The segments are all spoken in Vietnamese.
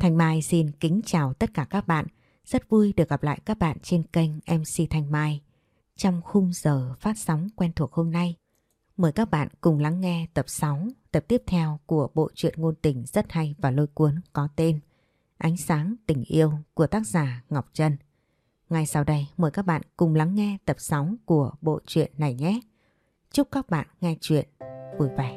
Thanh Mai xin kính chào tất cả các bạn. Rất vui được gặp lại các bạn trên kênh MC Thanh Mai. Trong khung giờ phát sóng quen thuộc hôm nay, mời các bạn cùng lắng nghe tập 6, tập tiếp theo của bộ truyện ngôn tình rất hay và lôi cuốn có tên Ánh sáng tình yêu của tác giả Ngọc Trân. Ngay sau đây mời các bạn cùng lắng nghe tập 6 của bộ truyện này nhé. Chúc các bạn nghe truyện vui vẻ.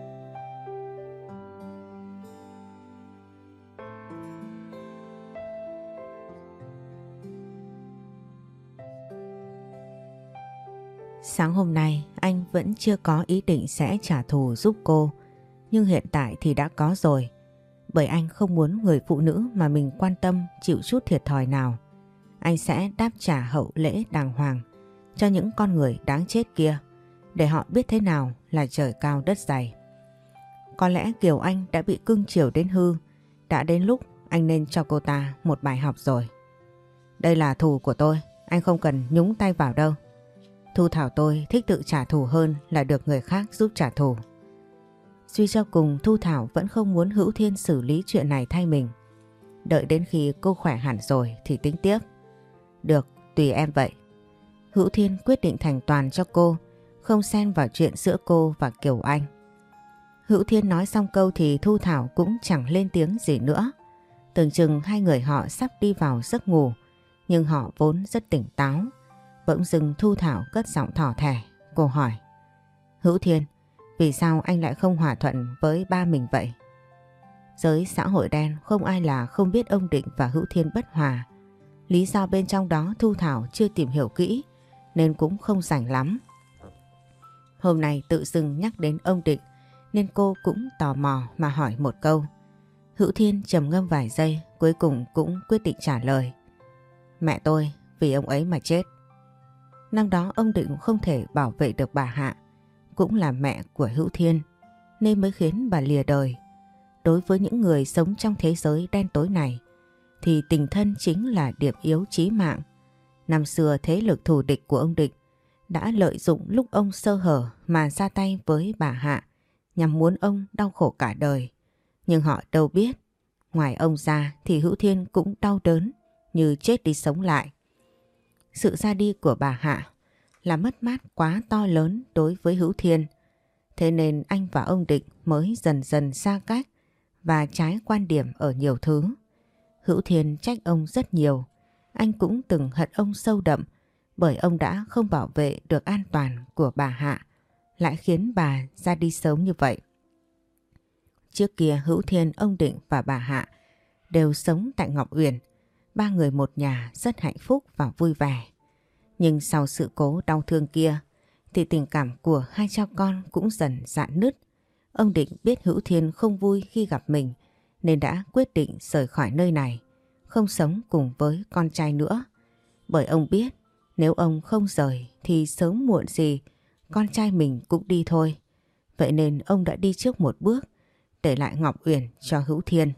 Sáng hôm nay anh vẫn chưa có ý định sẽ trả thù giúp cô, nhưng hiện tại thì đã có rồi. Bởi anh không muốn người phụ nữ mà mình quan tâm chịu chút thiệt thòi nào. Anh sẽ đáp trả hậu lễ đàng hoàng cho những con người đáng chết kia, để họ biết thế nào là trời cao đất dày. Có lẽ Kiều Anh đã bị cưng chiều đến hư, đã đến lúc anh nên cho cô ta một bài học rồi. Đây là thù của tôi, anh không cần nhúng tay vào đâu. Thu Thảo tôi thích tự trả thù hơn là được người khác giúp trả thù. Suy cho cùng Thu Thảo vẫn không muốn Hữu Thiên xử lý chuyện này thay mình. Đợi đến khi cô khỏe hẳn rồi thì tính tiếp. Được, tùy em vậy. Hữu Thiên quyết định thành toàn cho cô, không xen vào chuyện giữa cô và Kiều Anh. Hữu Thiên nói xong câu thì Thu Thảo cũng chẳng lên tiếng gì nữa. Tưởng chừng hai người họ sắp đi vào giấc ngủ, nhưng họ vốn rất tỉnh táo. Bỗng dưng Thu Thảo cất giọng thỏ thẻ. Cô hỏi: Hữu Thiên, vì sao anh lại không hòa thuận với ba mình vậy? Giới xã hội đen không ai là không biết ông Định và Hữu Thiên bất hòa. Lý do bên trong đó Thu Thảo chưa tìm hiểu kỹ nên cũng không rành lắm. Hôm nay tự dưng nhắc đến ông Định nên cô cũng tò mò mà hỏi một câu. Hữu Thiên trầm ngâm vài giây, cuối cùng cũng quyết định trả lời: Mẹ tôi vì ông ấy mà chết. Năm đó ông Định không thể bảo vệ được bà Hạ, cũng là mẹ của Hữu Thiên, nên mới khiến bà lìa đời. Đối với những người sống trong thế giới đen tối này, thì tình thân chính là điểm yếu chí mạng. Năm xưa thế lực thù địch của ông Định đã lợi dụng lúc ông sơ hở mà ra tay với bà Hạ, nhằm muốn ông đau khổ cả đời. Nhưng họ đâu biết, ngoài ông ra thì Hữu Thiên cũng đau đớn như chết đi sống lại. Sự ra đi của bà Hạ là mất mát quá to lớn đối với Hữu Thiên. Thế nên anh và ông Định mới dần dần xa cách và trái quan điểm ở nhiều thứ. Hữu Thiên trách ông rất nhiều. Anh cũng từng hận ông sâu đậm bởi ông đã không bảo vệ được an toàn của bà Hạ, lại khiến bà ra đi sớm như vậy. Trước kia Hữu Thiên, ông Định và bà Hạ đều sống tại Ngọc Uyển. Ba người một nhà rất hạnh phúc và vui vẻ. Nhưng sau sự cố đau thương kia thì tình cảm của hai cha con cũng dần rạn nứt. Ông Định biết Hữu Thiên không vui khi gặp mình nên đã quyết định rời khỏi nơi này, không sống cùng với con trai nữa. Bởi ông biết nếu ông không rời thì sớm muộn gì con trai mình cũng đi thôi. Vậy nên ông đã đi trước một bước, để lại Ngọc Uyển cho Hữu Thiên.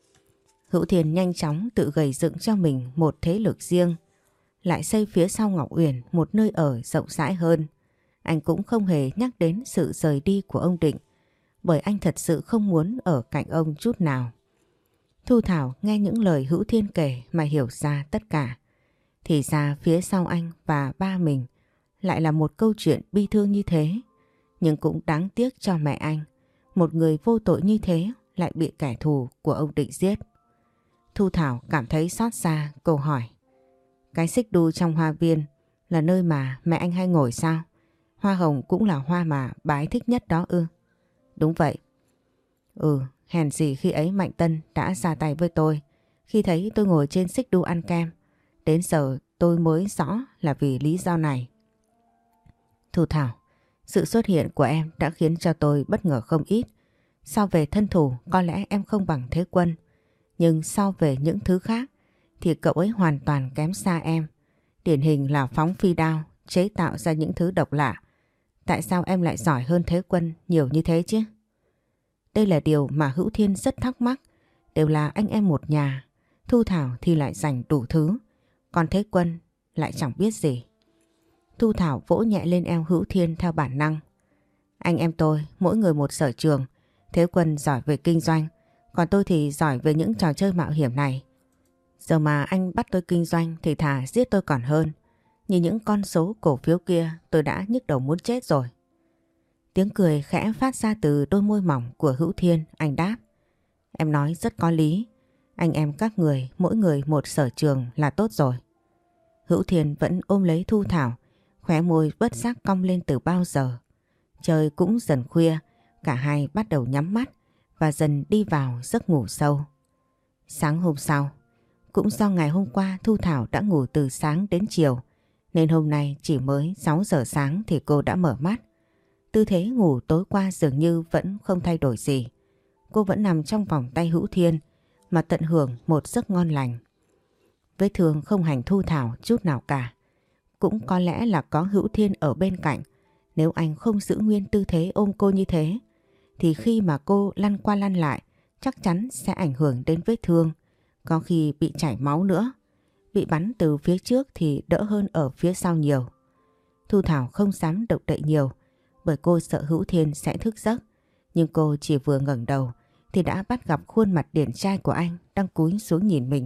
Hữu Thiên nhanh chóng tự gầy dựng cho mình một thế lực riêng, lại xây phía sau Ngọc Uyển một nơi ở rộng rãi hơn. Anh cũng không hề nhắc đến sự rời đi của ông Định, bởi anh thật sự không muốn ở cạnh ông chút nào. Thu Thảo nghe những lời Hữu Thiên kể mà hiểu ra tất cả. Thì ra phía sau anh và ba mình lại là một câu chuyện bi thương như thế. Nhưng cũng đáng tiếc cho mẹ anh, một người vô tội như thế lại bị kẻ thù của ông Định giết. Thu Thảo cảm thấy xót xa, cô hỏi: Cái xích đu trong hoa viên là nơi mà mẹ anh hay ngồi sao? Hoa hồng cũng là hoa mà bà ấy thích nhất đó ư? Đúng vậy. Hèn gì khi ấy Mạnh Tân đã ra tay với tôi khi thấy tôi ngồi trên xích đu ăn kem. Đến giờ tôi mới rõ là vì lý do này. Thu Thảo, sự xuất hiện của em đã khiến cho tôi bất ngờ không ít. So về thân thủ có lẽ em không bằng Thế Quân, nhưng so về những thứ khác thì cậu ấy hoàn toàn kém xa em. Điển hình là phóng phi đao, chế tạo ra những thứ độc lạ. Tại sao em lại giỏi hơn Thế Quân nhiều như thế chứ? Đây là điều mà Hữu Thiên rất thắc mắc. Đều là anh em một nhà, Thu Thảo thì lại giành đủ thứ, còn Thế Quân lại chẳng biết gì. Thu Thảo vỗ nhẹ lên eo Hữu Thiên theo bản năng. Anh em tôi mỗi người một sở trường. Thế Quân giỏi về kinh doanh, Còn tôi thì giỏi về những trò chơi mạo hiểm này. Giờ mà anh bắt tôi kinh doanh thì thà giết tôi còn hơn. Nhìn những con số cổ phiếu kia tôi đã nhức đầu muốn chết rồi. Tiếng cười khẽ phát ra từ đôi môi mỏng của Hữu Thiên, anh đáp. Em nói rất có lý. Anh em các người, mỗi người một sở trường là tốt rồi. Hữu Thiên vẫn ôm lấy Thu Thảo, khóe môi bất giác cong lên từ bao giờ. Trời cũng dần khuya, cả hai bắt đầu nhắm mắt và dần đi vào giấc ngủ sâu. Sáng hôm sau, cũng do ngày hôm qua Thu Thảo đã ngủ từ sáng đến chiều, nên hôm nay chỉ mới 6 giờ sáng thì cô đã mở mắt. Tư thế ngủ tối qua dường như vẫn không thay đổi gì. Cô vẫn nằm trong vòng tay Hữu Thiên mà tận hưởng một giấc ngon lành. Vết thương không hành Thu Thảo chút nào cả. Cũng có lẽ là có Hữu Thiên ở bên cạnh. Nếu anh không giữ nguyên tư thế ôm cô như thế, thì khi mà cô lăn qua lăn lại chắc chắn sẽ ảnh hưởng đến vết thương. Có khi bị chảy máu nữa. Bị bắn từ phía trước thì đỡ hơn ở phía sau nhiều. Thu Thảo không dám động đậy nhiều bởi cô sợ Hữu Thiên sẽ thức giấc. Nhưng cô chỉ vừa ngẩng đầu thì đã bắt gặp khuôn mặt điển trai của anh đang cúi xuống nhìn mình.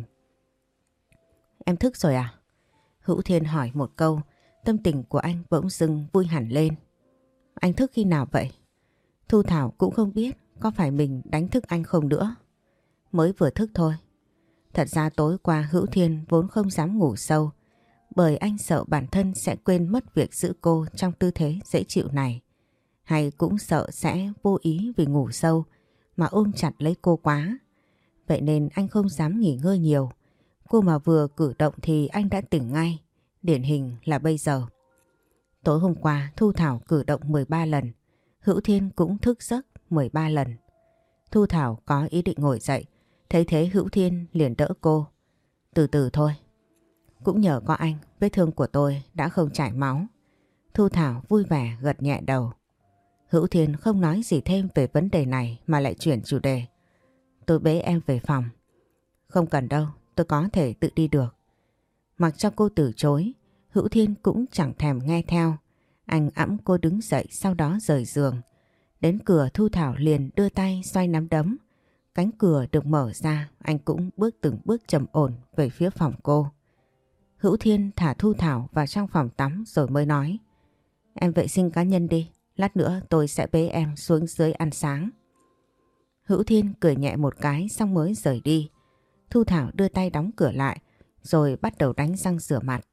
Em thức rồi à? Hữu Thiên hỏi một câu, tâm tình của anh bỗng dưng vui hẳn lên. Anh thức khi nào vậy? Thu Thảo cũng không biết có phải mình đánh thức anh không nữa. Mới vừa thức thôi. Thật ra tối qua Hữu Thiên vốn không dám ngủ sâu bởi anh sợ bản thân sẽ quên mất việc giữ cô trong tư thế dễ chịu này. Hay cũng sợ sẽ vô ý vì ngủ sâu mà ôm chặt lấy cô quá. Vậy nên anh không dám nghỉ ngơi nhiều. Cô mà vừa cử động thì anh đã tỉnh ngay. Điển hình là bây giờ. Tối hôm qua Thu Thảo cử động 13 lần. Hữu Thiên cũng thức giấc 13 lần. Thu Thảo có ý định ngồi dậy. Thấy thế Hữu Thiên liền đỡ cô. Từ từ thôi. Cũng nhờ có anh, vết thương của tôi đã không chảy máu. Thu Thảo vui vẻ gật nhẹ đầu. Hữu Thiên không nói gì thêm về vấn đề này mà lại chuyển chủ đề. Tôi bế em về phòng. Không cần đâu, tôi có thể tự đi được. Mặc cho cô từ chối, Hữu Thiên cũng chẳng thèm nghe theo. Anh ẵm cô đứng dậy sau đó rời giường. Đến cửa Thu Thảo liền đưa tay xoay nắm đấm. Cánh cửa được mở ra, anh cũng bước từng bước trầm ổn về phía phòng cô. Hữu Thiên thả Thu Thảo vào trong phòng tắm rồi mới nói. Em vệ sinh cá nhân đi, lát nữa tôi sẽ bế em xuống dưới ăn sáng. Hữu Thiên cười nhẹ một cái xong mới rời đi. Thu Thảo đưa tay đóng cửa lại rồi bắt đầu đánh răng rửa mặt.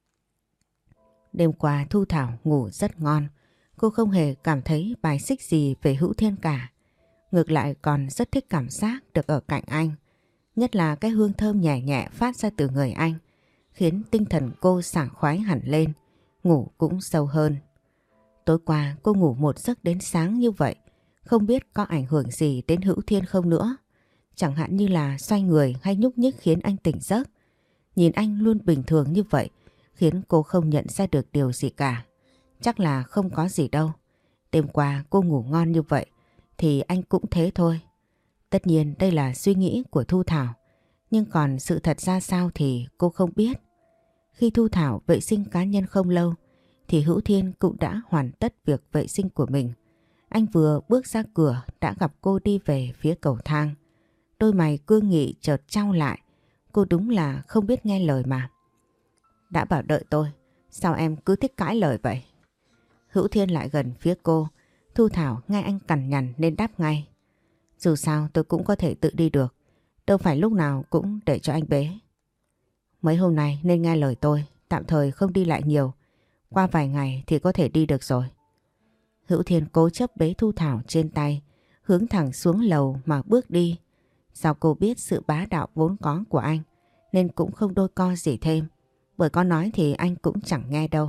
Đêm qua Thu Thảo ngủ rất ngon. Cô không hề cảm thấy bài xích gì về Hữu Thiên cả. Ngược lại còn rất thích cảm giác được ở cạnh anh. Nhất là cái hương thơm nhẹ nhẹ phát ra từ người anh, khiến tinh thần cô sảng khoái hẳn lên, ngủ cũng sâu hơn. Tối qua cô ngủ một giấc đến sáng như vậy, không biết có ảnh hưởng gì đến Hữu Thiên không nữa. Chẳng hạn như là xoay người hay nhúc nhích khiến anh tỉnh giấc. Nhìn anh luôn bình thường như vậy, khiến cô không nhận ra được điều gì cả. Chắc là không có gì đâu. Đêm qua cô ngủ ngon như vậy, thì anh cũng thế thôi. Tất nhiên đây là suy nghĩ của Thu Thảo, nhưng còn sự thật ra sao thì cô không biết. Khi Thu Thảo vệ sinh cá nhân không lâu, thì Hữu Thiên cũng đã hoàn tất việc vệ sinh của mình. Anh vừa bước ra cửa đã gặp cô đi về phía cầu thang. Đôi mày cương nghị chợt chau lại, cô đúng là không biết nghe lời mà. Đã bảo đợi tôi, sao em cứ thích cãi lời vậy? Hữu Thiên lại gần phía cô, Thu Thảo nghe anh cằn nhằn nên đáp ngay. Dù sao tôi cũng có thể tự đi được, đâu phải lúc nào cũng để cho anh bế. Mấy hôm nay nên nghe lời tôi, tạm thời không đi lại nhiều. Qua vài ngày thì có thể đi được rồi. Hữu Thiên cố chấp bế Thu Thảo trên tay, hướng thẳng xuống lầu mà bước đi. Sao cô biết sự bá đạo vốn có của anh, nên cũng không đôi co gì thêm, bởi có nói thì anh cũng chẳng nghe đâu.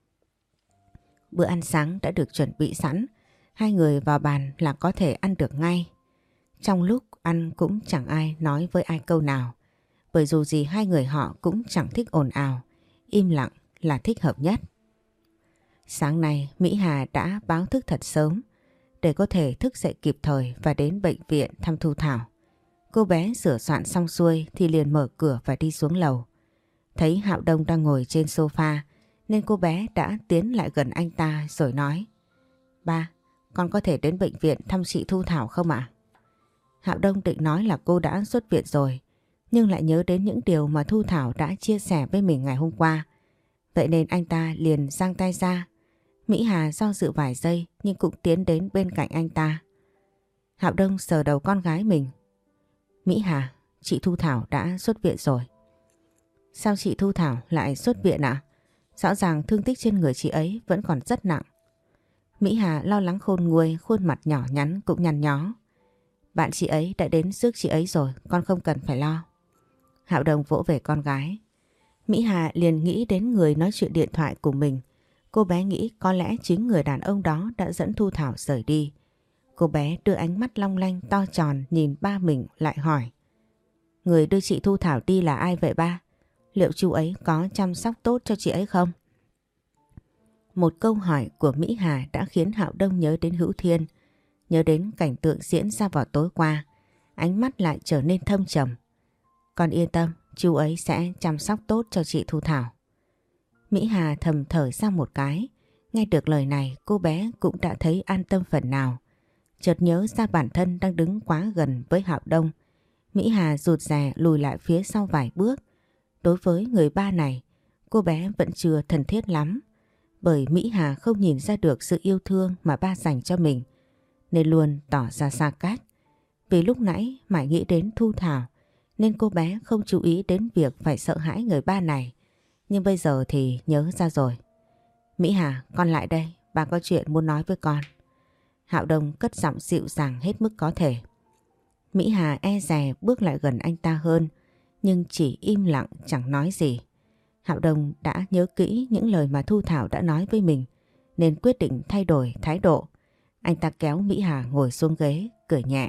Bữa ăn sáng đã được chuẩn bị sẵn, hai người vào bàn là có thể ăn được ngay. Trong lúc ăn cũng chẳng ai nói với ai câu nào, bởi dù gì hai người họ cũng chẳng thích ồn ào, im lặng là thích hợp nhất. Sáng nay Mỹ Hà đã báo thức thật sớm để có thể thức dậy kịp thời và đến bệnh viện thăm Thu Thảo. Cô bé sửa soạn xong xuôi thì liền mở cửa và đi xuống lầu. Thấy Hạo Đông đang ngồi trên sofa nên cô bé đã tiến lại gần anh ta rồi nói. Ba, con có thể đến bệnh viện thăm chị Thu Thảo không ạ? Hạo Đông định nói là cô đã xuất viện rồi, nhưng lại nhớ đến những điều mà Thu Thảo đã chia sẻ với mình ngày hôm qua. Vậy nên anh ta liền giang tay ra. Mỹ Hà do dự vài giây nhưng cũng tiến đến bên cạnh anh ta. Hạo Đông sờ đầu con gái mình. Mỹ Hà, chị Thu Thảo đã xuất viện rồi. Sao chị Thu Thảo lại xuất viện ạ? Rõ ràng thương tích trên người chị ấy vẫn còn rất nặng. Mỹ Hà lo lắng khôn nguôi, khuôn mặt nhỏ nhắn cũng nhăn nhó. Bạn chị ấy đã đến rước chị ấy rồi, con không cần phải lo. Hạo Đông vỗ về con gái. Mỹ Hà liền nghĩ đến người nói chuyện điện thoại của mình. Cô bé nghĩ có lẽ chính người đàn ông đó đã dẫn Thu Thảo rời đi. Cô bé đưa ánh mắt long lanh to tròn nhìn ba mình lại hỏi. Người đưa chị Thu Thảo đi là ai vậy ba? Liệu chú ấy có chăm sóc tốt cho chị ấy không? Một câu hỏi của Mỹ Hà đã khiến Hạo Đông nhớ đến Hữu Thiên, nhớ đến cảnh tượng diễn ra vào tối qua. Ánh mắt lại trở nên thâm trầm. Con yên tâm, chú ấy sẽ chăm sóc tốt cho chị Thu Thảo. Mỹ Hà thầm thở ra một cái. Nghe được lời này cô bé cũng đã thấy an tâm phần nào. Chợt nhớ ra bản thân đang đứng quá gần với Hạo Đông. Mỹ Hà rụt rè lùi lại phía sau vài bước. Đối với người ba này, cô bé vẫn chưa thân thiết lắm. Bởi Mỹ Hà không nhìn ra được sự yêu thương mà ba dành cho mình, nên luôn tỏ ra xa cách. Vì lúc nãy mãi nghĩ đến Thu Thảo, nên cô bé không chú ý đến việc phải sợ hãi người ba này. Nhưng bây giờ thì nhớ ra rồi. Mỹ Hà, con lại đây, ba có chuyện muốn nói với con. Hạo Đông cất giọng dịu dàng hết mức có thể. Mỹ Hà e dè bước lại gần anh ta hơn, nhưng chỉ im lặng chẳng nói gì. Hạo Đông đã nhớ kỹ những lời mà Thu Thảo đã nói với mình, nên quyết định thay đổi thái độ. Anh ta kéo Mỹ Hà ngồi xuống ghế, cười nhẹ.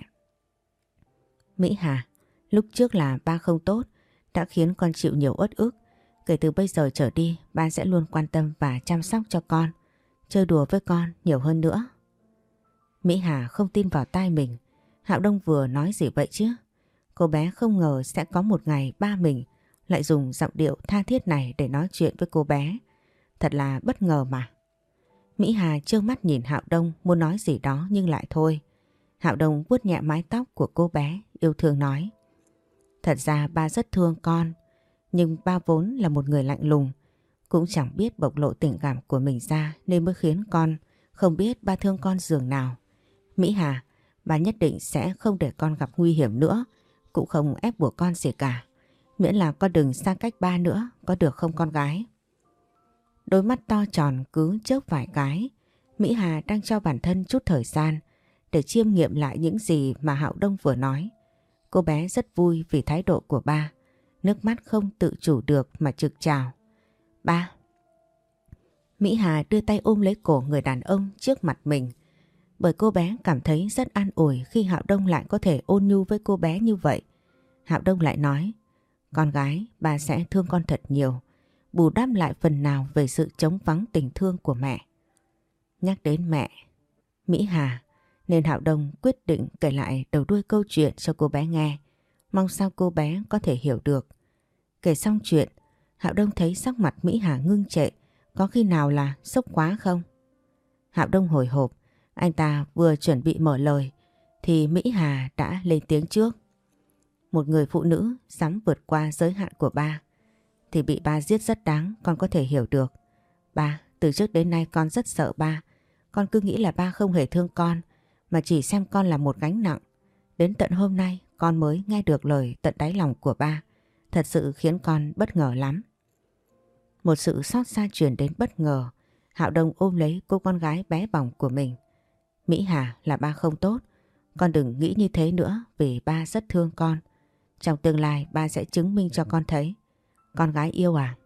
Mỹ Hà, lúc trước là ba không tốt, đã khiến con chịu nhiều uất ức. Kể từ bây giờ trở đi, ba sẽ luôn quan tâm và chăm sóc cho con, chơi đùa với con nhiều hơn nữa. Mỹ Hà không tin vào tai mình. Hạo Đông vừa nói gì vậy chứ? Cô bé không ngờ sẽ có một ngày ba mình lại dùng giọng điệu tha thiết này để nói chuyện với cô bé. Thật là bất ngờ mà. Mỹ Hà trơ mắt nhìn Hạo Đông muốn nói gì đó nhưng lại thôi. Hạo Đông vuốt nhẹ mái tóc của cô bé, yêu thương nói. Thật ra ba rất thương con, nhưng ba vốn là một người lạnh lùng, cũng chẳng biết bộc lộ tình cảm của mình ra nên mới khiến con không biết ba thương con giường nào. Mỹ Hà, ba nhất định sẽ không để con gặp nguy hiểm nữa, cũng không ép buộc con gì cả. Miễn là con đừng xa cách ba nữa, có được không con gái? Đôi mắt to tròn cứ chớp vài cái. Mỹ Hà đang cho bản thân chút thời gian để chiêm nghiệm lại những gì mà Hạo Đông vừa nói. Cô bé rất vui vì thái độ của ba. Nước mắt không tự chủ được mà trực trào. Ba. Mỹ Hà đưa tay ôm lấy cổ người đàn ông trước mặt mình. Bởi cô bé cảm thấy rất an ủi khi Hạo Đông lại có thể ôn nhu với cô bé như vậy. Hạo Đông lại nói, con gái, ba sẽ thương con thật nhiều, bù đắp lại phần nào về sự trống vắng tình thương của mẹ. Nhắc đến mẹ, Mỹ Hà, nên Hạo Đông quyết định kể lại đầu đuôi câu chuyện cho cô bé nghe, mong sao cô bé có thể hiểu được. Kể xong chuyện, Hạo Đông thấy sắc mặt Mỹ Hà ngưng trệ, có khi nào là sốc quá không? Hạo Đông hồi hộp, anh ta vừa chuẩn bị mở lời thì Mỹ Hà đã lên tiếng trước. Một người phụ nữ dám vượt qua giới hạn của ba thì bị ba giết rất đáng, con có thể hiểu được. Ba, từ trước đến nay con rất sợ ba. Con cứ nghĩ là ba không hề thương con, mà chỉ xem con là một gánh nặng. Đến tận hôm nay con mới nghe được lời tận đáy lòng của ba. Thật sự khiến con bất ngờ lắm. Một sự xót xa truyền đến bất ngờ. Hạo Đông ôm lấy cô con gái bé bỏng của mình. Mỹ Hà, là ba không tốt. Con đừng nghĩ như thế nữa vì ba rất thương con. Trong tương lai ba sẽ chứng minh cho con thấy. Con gái yêu à?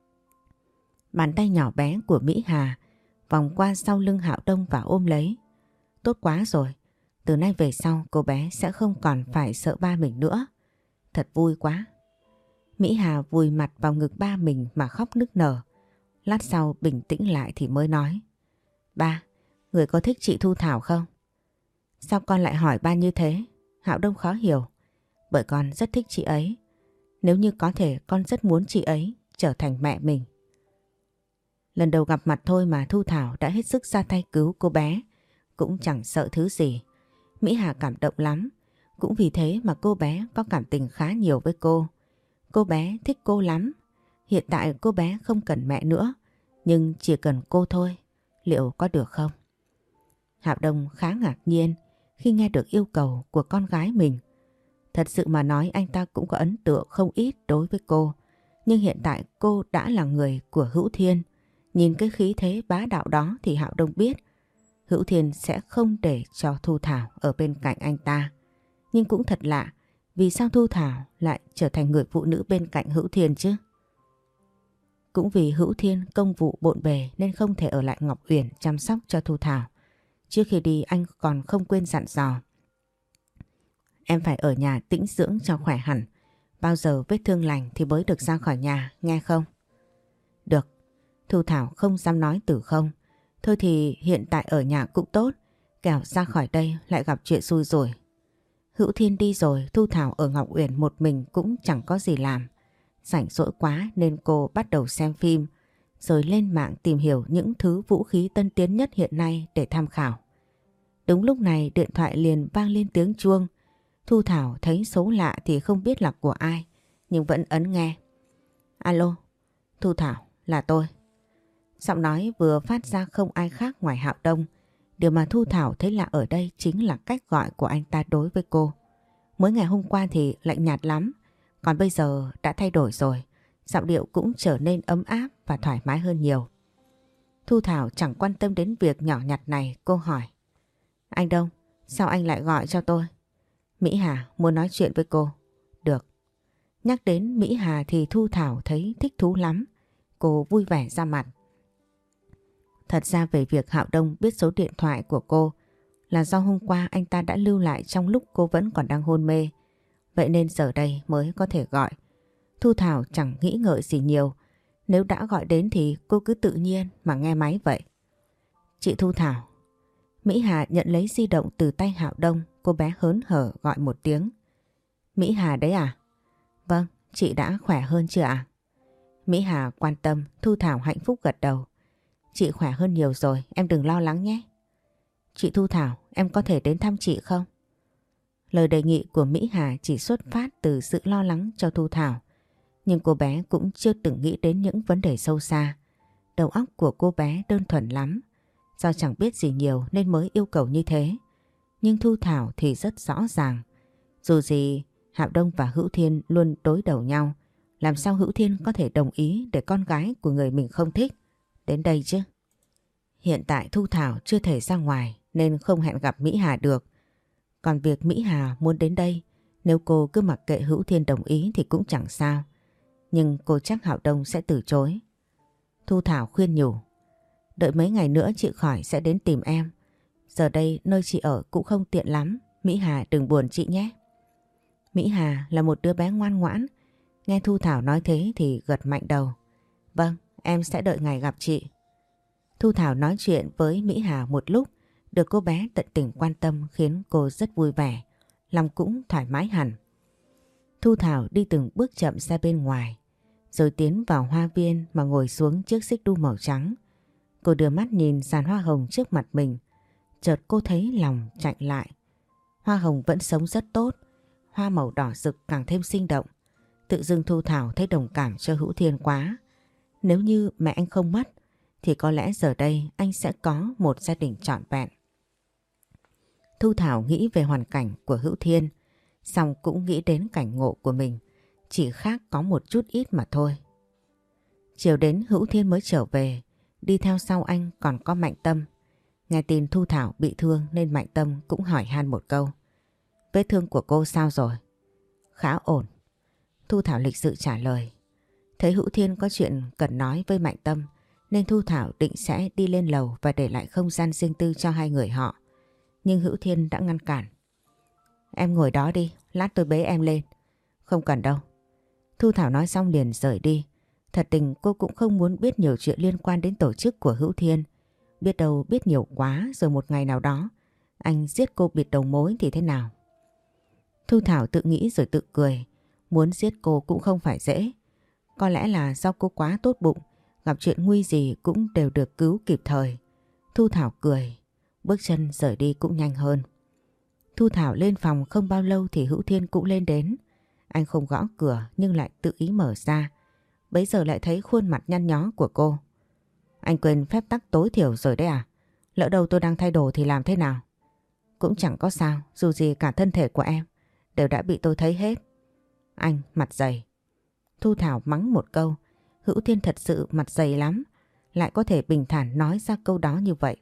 Bàn tay nhỏ bé của Mỹ Hà vòng qua sau lưng Hạo Đông và ôm lấy. Tốt quá rồi. Từ nay về sau cô bé sẽ không còn phải sợ ba mình nữa. Thật vui quá. Mỹ Hà vùi mặt vào ngực ba mình mà khóc nức nở. Lát sau bình tĩnh lại thì mới nói. Ba, người có thích chị Thu Thảo không? Sao con lại hỏi ba như thế? Hạo Đông khó hiểu. Bởi con rất thích chị ấy. Nếu như có thể con rất muốn chị ấy trở thành mẹ mình. Lần đầu gặp mặt thôi mà Thu Thảo đã hết sức ra tay cứu cô bé. Cũng chẳng sợ thứ gì. Mỹ Hà cảm động lắm. Cũng vì thế mà cô bé có cảm tình khá nhiều với cô. Cô bé thích cô lắm. Hiện tại cô bé không cần mẹ nữa, nhưng chỉ cần cô thôi. Liệu có được không? Hạo Đông khá ngạc nhiên khi nghe được yêu cầu của con gái mình. Thật sự mà nói anh ta cũng có ấn tượng không ít đối với cô. Nhưng hiện tại cô đã là người của Hữu Thiên. Nhìn cái khí thế bá đạo đó thì Hạo Đông biết Hữu Thiên sẽ không để cho Thu Thảo ở bên cạnh anh ta. Nhưng cũng thật lạ, vì sao Thu Thảo lại trở thành người phụ nữ bên cạnh Hữu Thiên chứ? Cũng vì Hữu Thiên công vụ bộn bề nên không thể ở lại Ngọc Uyển chăm sóc cho Thu Thảo. Trước khi đi anh còn không quên dặn dò. Em phải ở nhà tĩnh dưỡng cho khỏe hẳn. Bao giờ vết thương lành thì mới được ra khỏi nhà, nghe không? Được. Thu Thảo không dám nói từ không. Thôi thì hiện tại ở nhà cũng tốt. Kẻo ra khỏi đây lại gặp chuyện xui rồi. Hữu Thiên đi rồi, Thu Thảo ở Ngọc Uyển một mình cũng chẳng có gì làm. Rảnh rỗi quá nên cô bắt đầu xem phim, rồi lên mạng tìm hiểu những thứ vũ khí tân tiến nhất hiện nay để tham khảo. Đúng lúc này điện thoại liền vang lên tiếng chuông. Thu Thảo thấy số lạ thì không biết là của ai, nhưng vẫn ấn nghe. Alo, Thu Thảo, là tôi. Giọng nói vừa phát ra không ai khác ngoài Hạo Đông. Điều mà Thu Thảo thấy lạ ở đây chính là cách gọi của anh ta đối với cô. Mới ngày hôm qua thì lạnh nhạt lắm, còn bây giờ đã thay đổi rồi. Giọng điệu cũng trở nên ấm áp và thoải mái hơn nhiều. Thu Thảo chẳng quan tâm đến việc nhỏ nhặt này, cô hỏi. Anh Đông, sao anh lại gọi cho tôi? Mỹ Hà muốn nói chuyện với cô. Được. Nhắc đến Mỹ Hà thì Thu Thảo thấy thích thú lắm. Cô vui vẻ ra mặt. Thật ra về việc Hạo Đông biết số điện thoại của cô là do hôm qua anh ta đã lưu lại trong lúc cô vẫn còn đang hôn mê. Vậy nên giờ đây mới có thể gọi. Thu Thảo chẳng nghĩ ngợi gì nhiều. Nếu đã gọi đến thì cô cứ tự nhiên mà nghe máy vậy. Chị Thu Thảo. Mỹ Hà nhận lấy di động từ tay Hạo Đông. Cô bé hớn hở gọi một tiếng. Mỹ Hà đấy à? Vâng, chị đã khỏe hơn chưa ạ? Mỹ Hà quan tâm, Thu Thảo hạnh phúc gật đầu. Chị khỏe hơn nhiều rồi, em đừng lo lắng nhé. Chị Thu Thảo, em có thể đến thăm chị không? Lời đề nghị của Mỹ Hà chỉ xuất phát từ sự lo lắng cho Thu Thảo. Nhưng cô bé cũng chưa từng nghĩ đến những vấn đề sâu xa. Đầu óc của cô bé đơn thuần lắm. Do chẳng biết gì nhiều nên mới yêu cầu như thế. Nhưng Thu Thảo thì rất rõ ràng. Dù gì, Hạo Đông và Hữu Thiên luôn đối đầu nhau. Làm sao Hữu Thiên có thể đồng ý để con gái của người mình không thích đến đây chứ? Hiện tại Thu Thảo chưa thể ra ngoài nên không hẹn gặp Mỹ Hà được. Còn việc Mỹ Hà muốn đến đây, nếu cô cứ mặc kệ Hữu Thiên đồng ý thì cũng chẳng sao. Nhưng cô chắc Hạo Đông sẽ từ chối. Thu Thảo khuyên nhủ. Đợi mấy ngày nữa chị khỏi sẽ đến tìm em. Giờ đây nơi chị ở cũng không tiện lắm. Mỹ Hà đừng buồn chị nhé. Mỹ Hà là một đứa bé ngoan ngoãn. Nghe Thu Thảo nói thế thì gật mạnh đầu. Vâng, em sẽ đợi ngày gặp chị. Thu Thảo nói chuyện với Mỹ Hà một lúc. Được cô bé tận tình quan tâm khiến cô rất vui vẻ. Lòng cũng thoải mái hẳn. Thu Thảo đi từng bước chậm ra bên ngoài. Rồi tiến vào hoa viên mà ngồi xuống chiếc xích đu màu trắng. Cô đưa mắt nhìn dàn hoa hồng trước mặt mình. Chợt cô thấy lòng chạnh lại. Hoa hồng vẫn sống rất tốt. Hoa màu đỏ rực càng thêm sinh động. Tự dưng Thu Thảo thấy đồng cảm cho Hữu Thiên quá. Nếu như mẹ anh không mất thì có lẽ giờ đây anh sẽ có một gia đình trọn vẹn. Thu Thảo nghĩ về hoàn cảnh của Hữu Thiên, xong cũng nghĩ đến cảnh ngộ của mình, chỉ khác có một chút ít mà thôi. Chiều đến Hữu Thiên mới trở về, đi theo sau anh còn có Mạnh Tâm. Nghe tin Thu Thảo bị thương nên Mạnh Tâm cũng hỏi han một câu. Vết thương của cô sao rồi? Khá ổn. Thu Thảo lịch sự trả lời. Thấy Hữu Thiên có chuyện cần nói với Mạnh Tâm nên Thu Thảo định sẽ đi lên lầu và để lại không gian riêng tư cho hai người họ. Nhưng Hữu Thiên đã ngăn cản. Em ngồi đó đi, lát tôi bế em lên. Không cần đâu. Thu Thảo nói xong liền rời đi. Thật tình cô cũng không muốn biết nhiều chuyện liên quan đến tổ chức của Hữu Thiên. Biết đâu biết nhiều quá rồi một ngày nào đó anh giết cô bịt đầu mối thì thế nào. Thu Thảo tự nghĩ rồi tự cười. Muốn giết cô cũng không phải dễ. Có lẽ là do cô quá tốt bụng, gặp chuyện nguy gì cũng đều được cứu kịp thời. Thu Thảo cười, bước chân rời đi cũng nhanh hơn. Thu Thảo lên phòng không bao lâu thì Hữu Thiên cũng lên đến. Anh không gõ cửa nhưng lại tự ý mở ra. Bấy giờ lại thấy khuôn mặt nhăn nhó của cô. Anh quên phép tắc tối thiểu rồi đấy à? Lỡ đâu tôi đang thay đồ thì làm thế nào? Cũng chẳng có sao, dù gì cả thân thể của em đều đã bị tôi thấy hết. Anh mặt dày. Thu Thảo mắng một câu. Hữu Thiên thật sự mặt dày lắm, lại có thể bình thản nói ra câu đó như vậy.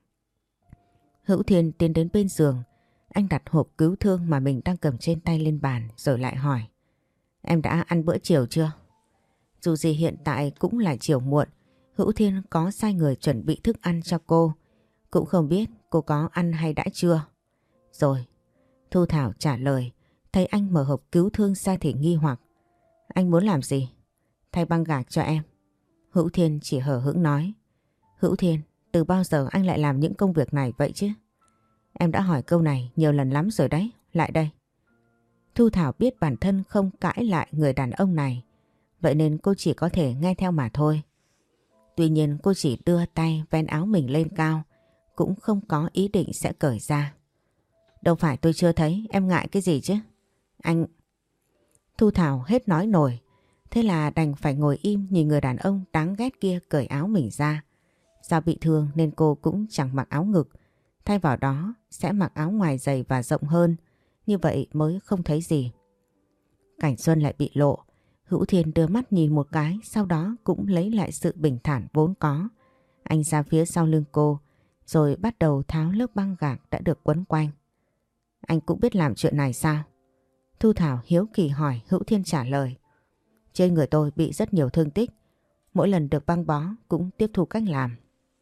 Hữu Thiên tiến đến bên giường. Anh đặt hộp cứu thương mà mình đang cầm trên tay lên bàn rồi lại hỏi. Em đã ăn bữa chiều chưa? Dù gì hiện tại cũng là chiều muộn, Hữu Thiên có sai người chuẩn bị thức ăn cho cô. Cũng không biết cô có ăn hay đã chưa. Rồi. Thu Thảo trả lời. Thấy anh mở hộp cứu thương ra thì nghi hoặc. Anh muốn làm gì? Thay băng gạc cho em. Hữu Thiên chỉ hờ hững nói. Hữu Thiên, từ bao giờ anh lại làm những công việc này vậy chứ? Em đã hỏi câu này nhiều lần lắm rồi đấy. Lại đây. Thu Thảo biết bản thân không cãi lại người đàn ông này. Vậy nên cô chỉ có thể nghe theo mà thôi. Tuy nhiên cô chỉ đưa tay vén áo mình lên cao, cũng không có ý định sẽ cởi ra. Đâu phải tôi chưa thấy, em ngại cái gì chứ? Anh... Thu Thảo hết nói nổi, thế là đành phải ngồi im nhìn người đàn ông đáng ghét kia cởi áo mình ra. Do bị thương nên cô cũng chẳng mặc áo ngực, thay vào đó sẽ mặc áo ngoài dày và rộng hơn, như vậy mới không thấy gì. Cảnh Xuân lại bị lộ. Hữu Thiên đưa mắt nhìn một cái, sau đó cũng lấy lại sự bình thản vốn có. Anh ra phía sau lưng cô, rồi bắt đầu tháo lớp băng gạc đã được quấn quanh. Anh cũng biết làm chuyện này sao? Thu Thảo hiếu kỳ hỏi. Hữu Thiên trả lời. Trên người tôi bị rất nhiều thương tích, mỗi lần được băng bó cũng tiếp thu cách làm.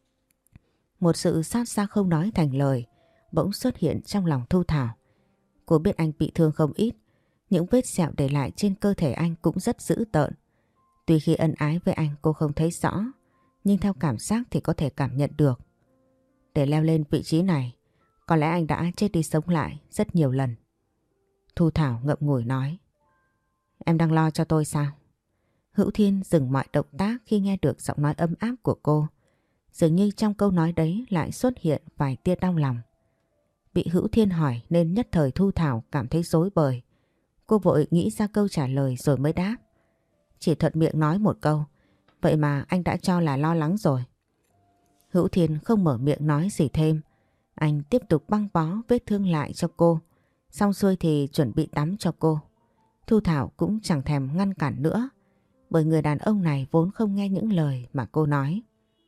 Một sự xót xa không nói thành lời bỗng xuất hiện trong lòng Thu Thảo. Cô biết anh bị thương không ít, những vết sẹo để lại trên cơ thể anh cũng rất dữ tợn. Tuy khi ân ái với anh cô không thấy rõ, nhưng theo cảm giác thì có thể cảm nhận được. Để leo lên vị trí này, có lẽ anh đã chết đi sống lại rất nhiều lần. Thu Thảo ngậm ngùi nói. Em đang lo cho tôi sao? Hữu Thiên dừng mọi động tác khi nghe được giọng nói ấm áp của cô. Dường như trong câu nói đấy lại xuất hiện vài tia đau lòng. Bị Hữu Thiên hỏi nên nhất thời Thu Thảo cảm thấy rối bời. Cô vội nghĩ ra câu trả lời rồi mới đáp. Chỉ thuận miệng nói một câu, vậy mà anh đã cho là lo lắng rồi. Hữu Thiên không mở miệng nói gì thêm. Anh tiếp tục băng bó vết thương lại cho cô. Xong xuôi thì chuẩn bị tắm cho cô. Thu Thảo cũng chẳng thèm ngăn cản nữa, bởi người đàn ông này vốn không nghe những lời mà cô nói.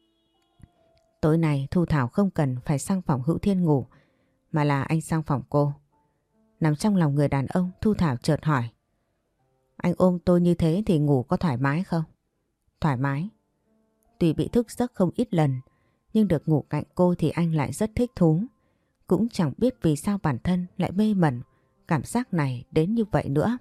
Tối nay Thu Thảo không cần phải sang phòng Hữu Thiên ngủ, mà là anh sang phòng cô. Nằm trong lòng người đàn ông, Thu Thảo chợt hỏi. Anh ôm tôi như thế thì ngủ có thoải mái không? Thoải mái. Tuy bị thức giấc không ít lần, nhưng được ngủ cạnh cô thì anh lại rất thích thú. Cũng chẳng biết vì sao bản thân lại mê mẩn cảm giác này đến như vậy nữa.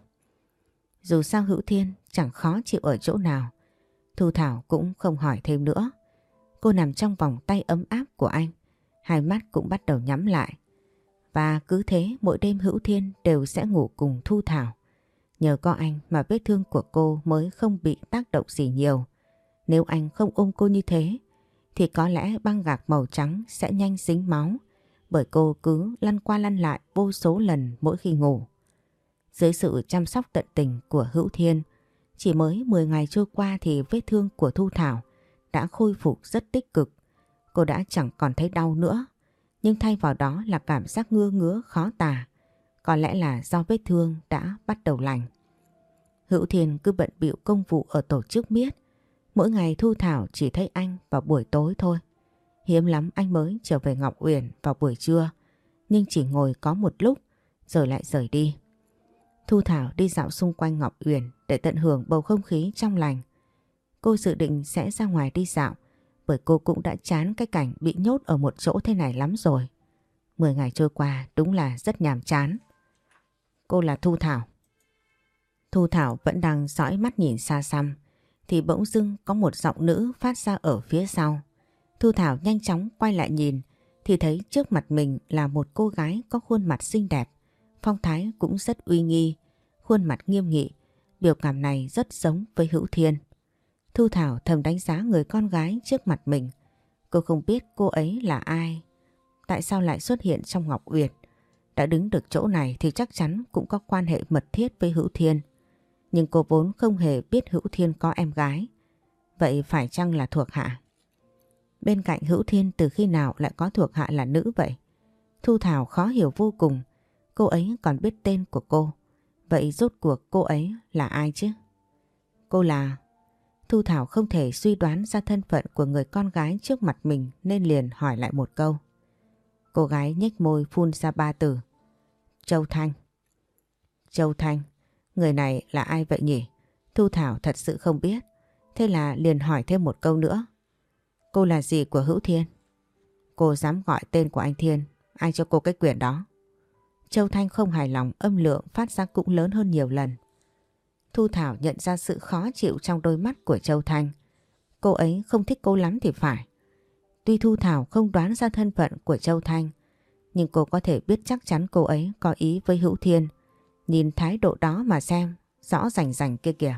Dù sao Hữu Thiên chẳng khó chịu ở chỗ nào, Thu Thảo cũng không hỏi thêm nữa. Cô nằm trong vòng tay ấm áp của anh, hai mắt cũng bắt đầu nhắm lại. Và cứ thế mỗi đêm Hữu Thiên đều sẽ ngủ cùng Thu Thảo. Nhờ có anh mà vết thương của cô mới không bị tác động gì nhiều. Nếu anh không ôm cô như thế thì có lẽ băng gạc màu trắng sẽ nhanh dính máu, bởi cô cứ lăn qua lăn lại vô số lần mỗi khi ngủ. Dưới sự chăm sóc tận tình của Hữu Thiên, chỉ mới 10 ngày trôi qua thì vết thương của Thu Thảo đã khôi phục rất tích cực. Cô đã chẳng còn thấy đau nữa, nhưng thay vào đó là cảm giác ngứa ngứa khó tả. Có lẽ là do vết thương đã bắt đầu lành. Hữu Thiên cứ bận bịu công vụ ở tổ chức miết. Mỗi ngày Thu Thảo chỉ thấy anh vào buổi tối thôi. Hiếm lắm anh mới trở về Ngọc Uyển vào buổi trưa, nhưng chỉ ngồi có một lúc rồi lại rời đi. Thu Thảo đi dạo xung quanh Ngọc Uyển để tận hưởng bầu không khí trong lành. Cô dự định sẽ ra ngoài đi dạo, bởi cô cũng đã chán cái cảnh bị nhốt ở một chỗ thế này lắm rồi. 10 ngày trôi qua đúng là rất nhàm chán. Cô là Thu Thảo. Thu Thảo vẫn đang dõi mắt nhìn xa xăm, thì bỗng dưng có một giọng nữ phát ra ở phía sau. Thu Thảo nhanh chóng quay lại nhìn, thì thấy trước mặt mình là một cô gái có khuôn mặt xinh đẹp, phong thái cũng rất uy nghi, khuôn mặt nghiêm nghị. Biểu cảm này rất giống với Hữu Thiên. Thu Thảo thầm đánh giá người con gái trước mặt mình. Cô không biết cô ấy là ai, tại sao lại xuất hiện trong Ngọc Uyển. Đã đứng được chỗ này thì chắc chắn cũng có quan hệ mật thiết với Hữu Thiên. Nhưng cô vốn không hề biết Hữu Thiên có em gái. Vậy phải chăng là thuộc hạ? Bên cạnh Hữu Thiên từ khi nào lại có thuộc hạ là nữ vậy? Thu Thảo khó hiểu vô cùng. Cô ấy còn biết tên của cô. Vậy rốt cuộc cô ấy là ai chứ? Cô là... Thu Thảo không thể suy đoán ra thân phận của người con gái trước mặt mình nên liền hỏi lại một câu. Cô gái nhếch môi phun ra 3 từ. Châu Thanh. Châu Thanh, người này là ai vậy nhỉ? Thu Thảo thật sự không biết. Thế là liền hỏi thêm một câu nữa. Cô là gì của Hữu Thiên? Cô dám gọi tên của anh Thiên, ai cho cô cái quyền đó? Châu Thanh không hài lòng, âm lượng phát ra cũng lớn hơn nhiều lần. Thu Thảo nhận ra sự khó chịu trong đôi mắt của Châu Thanh. Cô ấy không thích cô lắm thì phải. Tuy Thu Thảo không đoán ra thân phận của Châu Thanh, nhưng cô có thể biết chắc chắn cô ấy có ý với Hữu Thiên. Nhìn thái độ đó mà xem, rõ rành rành kia kìa.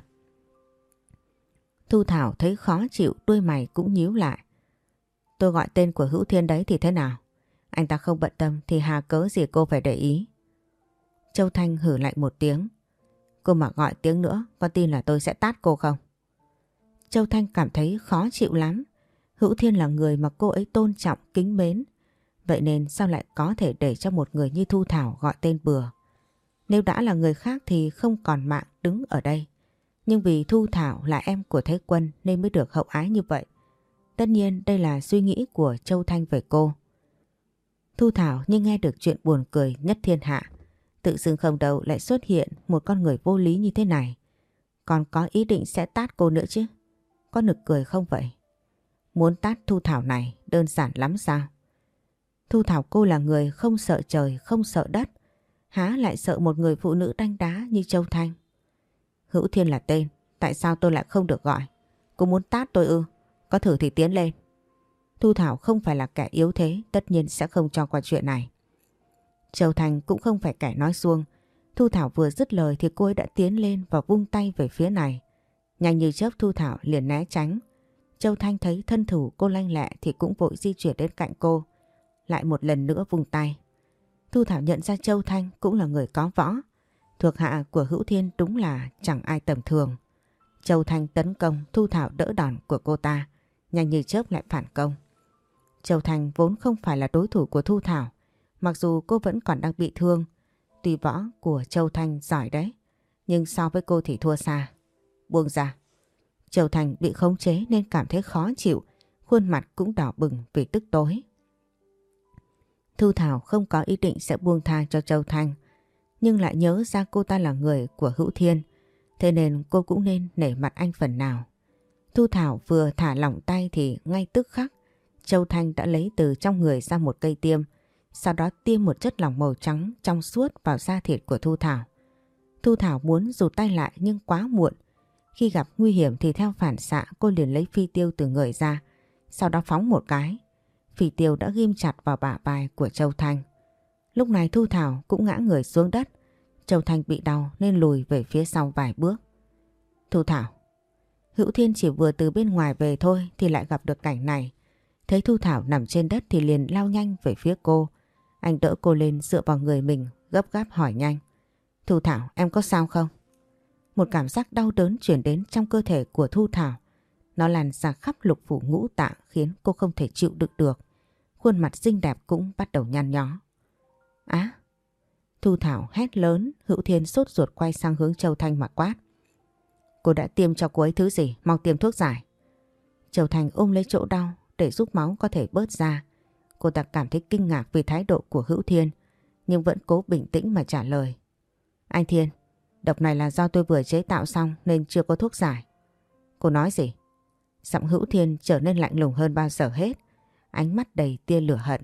Thu Thảo thấy khó chịu, đuôi mày cũng nhíu lại. Tôi gọi tên của Hữu Thiên đấy thì thế nào? Anh ta không bận tâm thì hà cớ gì cô phải để ý? Châu Thanh hử lại một tiếng. Cô mà gọi tiếng nữa, có tin là tôi sẽ tát cô không? Châu Thanh cảm thấy khó chịu lắm. Hữu Thiên là người mà cô ấy tôn trọng, kính mến. Vậy nên sao lại có thể để cho một người như Thu Thảo gọi tên bừa? Nếu đã là người khác thì không còn mạng đứng ở đây. Nhưng vì Thu Thảo là em của Thế Quân nên mới được hậu ái như vậy. Tất nhiên đây là suy nghĩ của Châu Thanh về cô. Thu Thảo như nghe được chuyện buồn cười nhất thiên hạ. Tự dưng không đâu lại xuất hiện một con người vô lý như thế này. Còn có ý định sẽ tát cô nữa chứ. Có nực cười không vậy? Muốn tát Thu Thảo này đơn giản lắm sao? Thu Thảo cô là người không sợ trời, không sợ đất. Há lại sợ một người phụ nữ đanh đá như Châu Thanh? Hữu Thiên là tên, tại sao tôi lại không được gọi? Cô muốn tát tôi ư? Có thử thì tiến lên. Thu Thảo không phải là kẻ yếu thế, tất nhiên sẽ không cho qua chuyện này. Châu Thanh cũng không phải kẻ nói suông. Thu Thảo vừa dứt lời thì cô ấy đã tiến lên và vung tay về phía này. Nhanh như chớp Thu Thảo liền né tránh. Châu Thanh thấy thân thủ cô lanh lẹ thì cũng vội di chuyển đến cạnh cô. Lại một lần nữa vung tay. Thu Thảo nhận ra Châu Thanh cũng là người có võ. Thuộc hạ của Hữu Thiên đúng là chẳng ai tầm thường. Châu Thanh tấn công, Thu Thảo đỡ đòn của cô ta. Nhanh như chớp lại phản công. Châu Thanh vốn không phải là đối thủ của Thu Thảo. Mặc dù cô vẫn còn đang bị thương. Tuy võ của Châu Thanh giỏi đấy, nhưng so với cô thì thua xa. Buông ra. Châu Thanh bị khống chế nên cảm thấy khó chịu. Khuôn mặt cũng đỏ bừng vì tức tối. Thu Thảo không có ý định sẽ buông tha cho Châu Thanh. Nhưng lại nhớ ra cô ta là người của Hữu Thiên. Thế nên cô cũng nên nể mặt anh phần nào. Thu Thảo vừa thả lỏng tay thì ngay tức khắc Châu Thanh đã lấy từ trong người ra một cây tiêm. Sau đó tiêm một chất lỏng màu trắng trong suốt vào da thịt của Thu Thảo. Thu Thảo muốn rụt tay lại nhưng quá muộn. Khi gặp nguy hiểm thì theo phản xạ cô liền lấy phi tiêu từ người ra. Sau đó phóng một cái. Phi tiêu đã ghim chặt vào bả vai của Châu Thanh. Lúc này Thu Thảo cũng ngã người xuống đất. Châu Thanh bị đau nên lùi về phía sau vài bước. Thu Thảo. Hữu Thiên chỉ vừa từ bên ngoài về thôi thì lại gặp được cảnh này. Thấy Thu Thảo nằm trên đất thì liền lao nhanh về phía cô. Anh đỡ cô lên dựa vào người mình, gấp gáp hỏi nhanh. Thu Thảo, em có sao không? Một cảm giác đau đớn chuyển đến trong cơ thể của Thu Thảo. Nó lan ra khắp lục phủ ngũ tạng khiến cô không thể chịu đựng được. Khuôn mặt xinh đẹp cũng bắt đầu nhăn nhó. Á! Thu Thảo hét lớn, Hữu Thiên sốt ruột quay sang hướng Châu Thanh mà quát. Cô đã tiêm cho cô ấy thứ gì? Mau tiêm thuốc giải. Châu Thanh ôm lấy chỗ đau để giúp máu có thể bớt ra. Cô ta cảm thấy kinh ngạc vì thái độ của Hữu Thiên, nhưng vẫn cố bình tĩnh mà trả lời. Anh Thiên, độc này là do tôi vừa chế tạo xong nên chưa có thuốc giải. Cô nói gì? Giọng Hữu Thiên trở nên lạnh lùng hơn bao giờ hết, ánh mắt đầy tia lửa hận.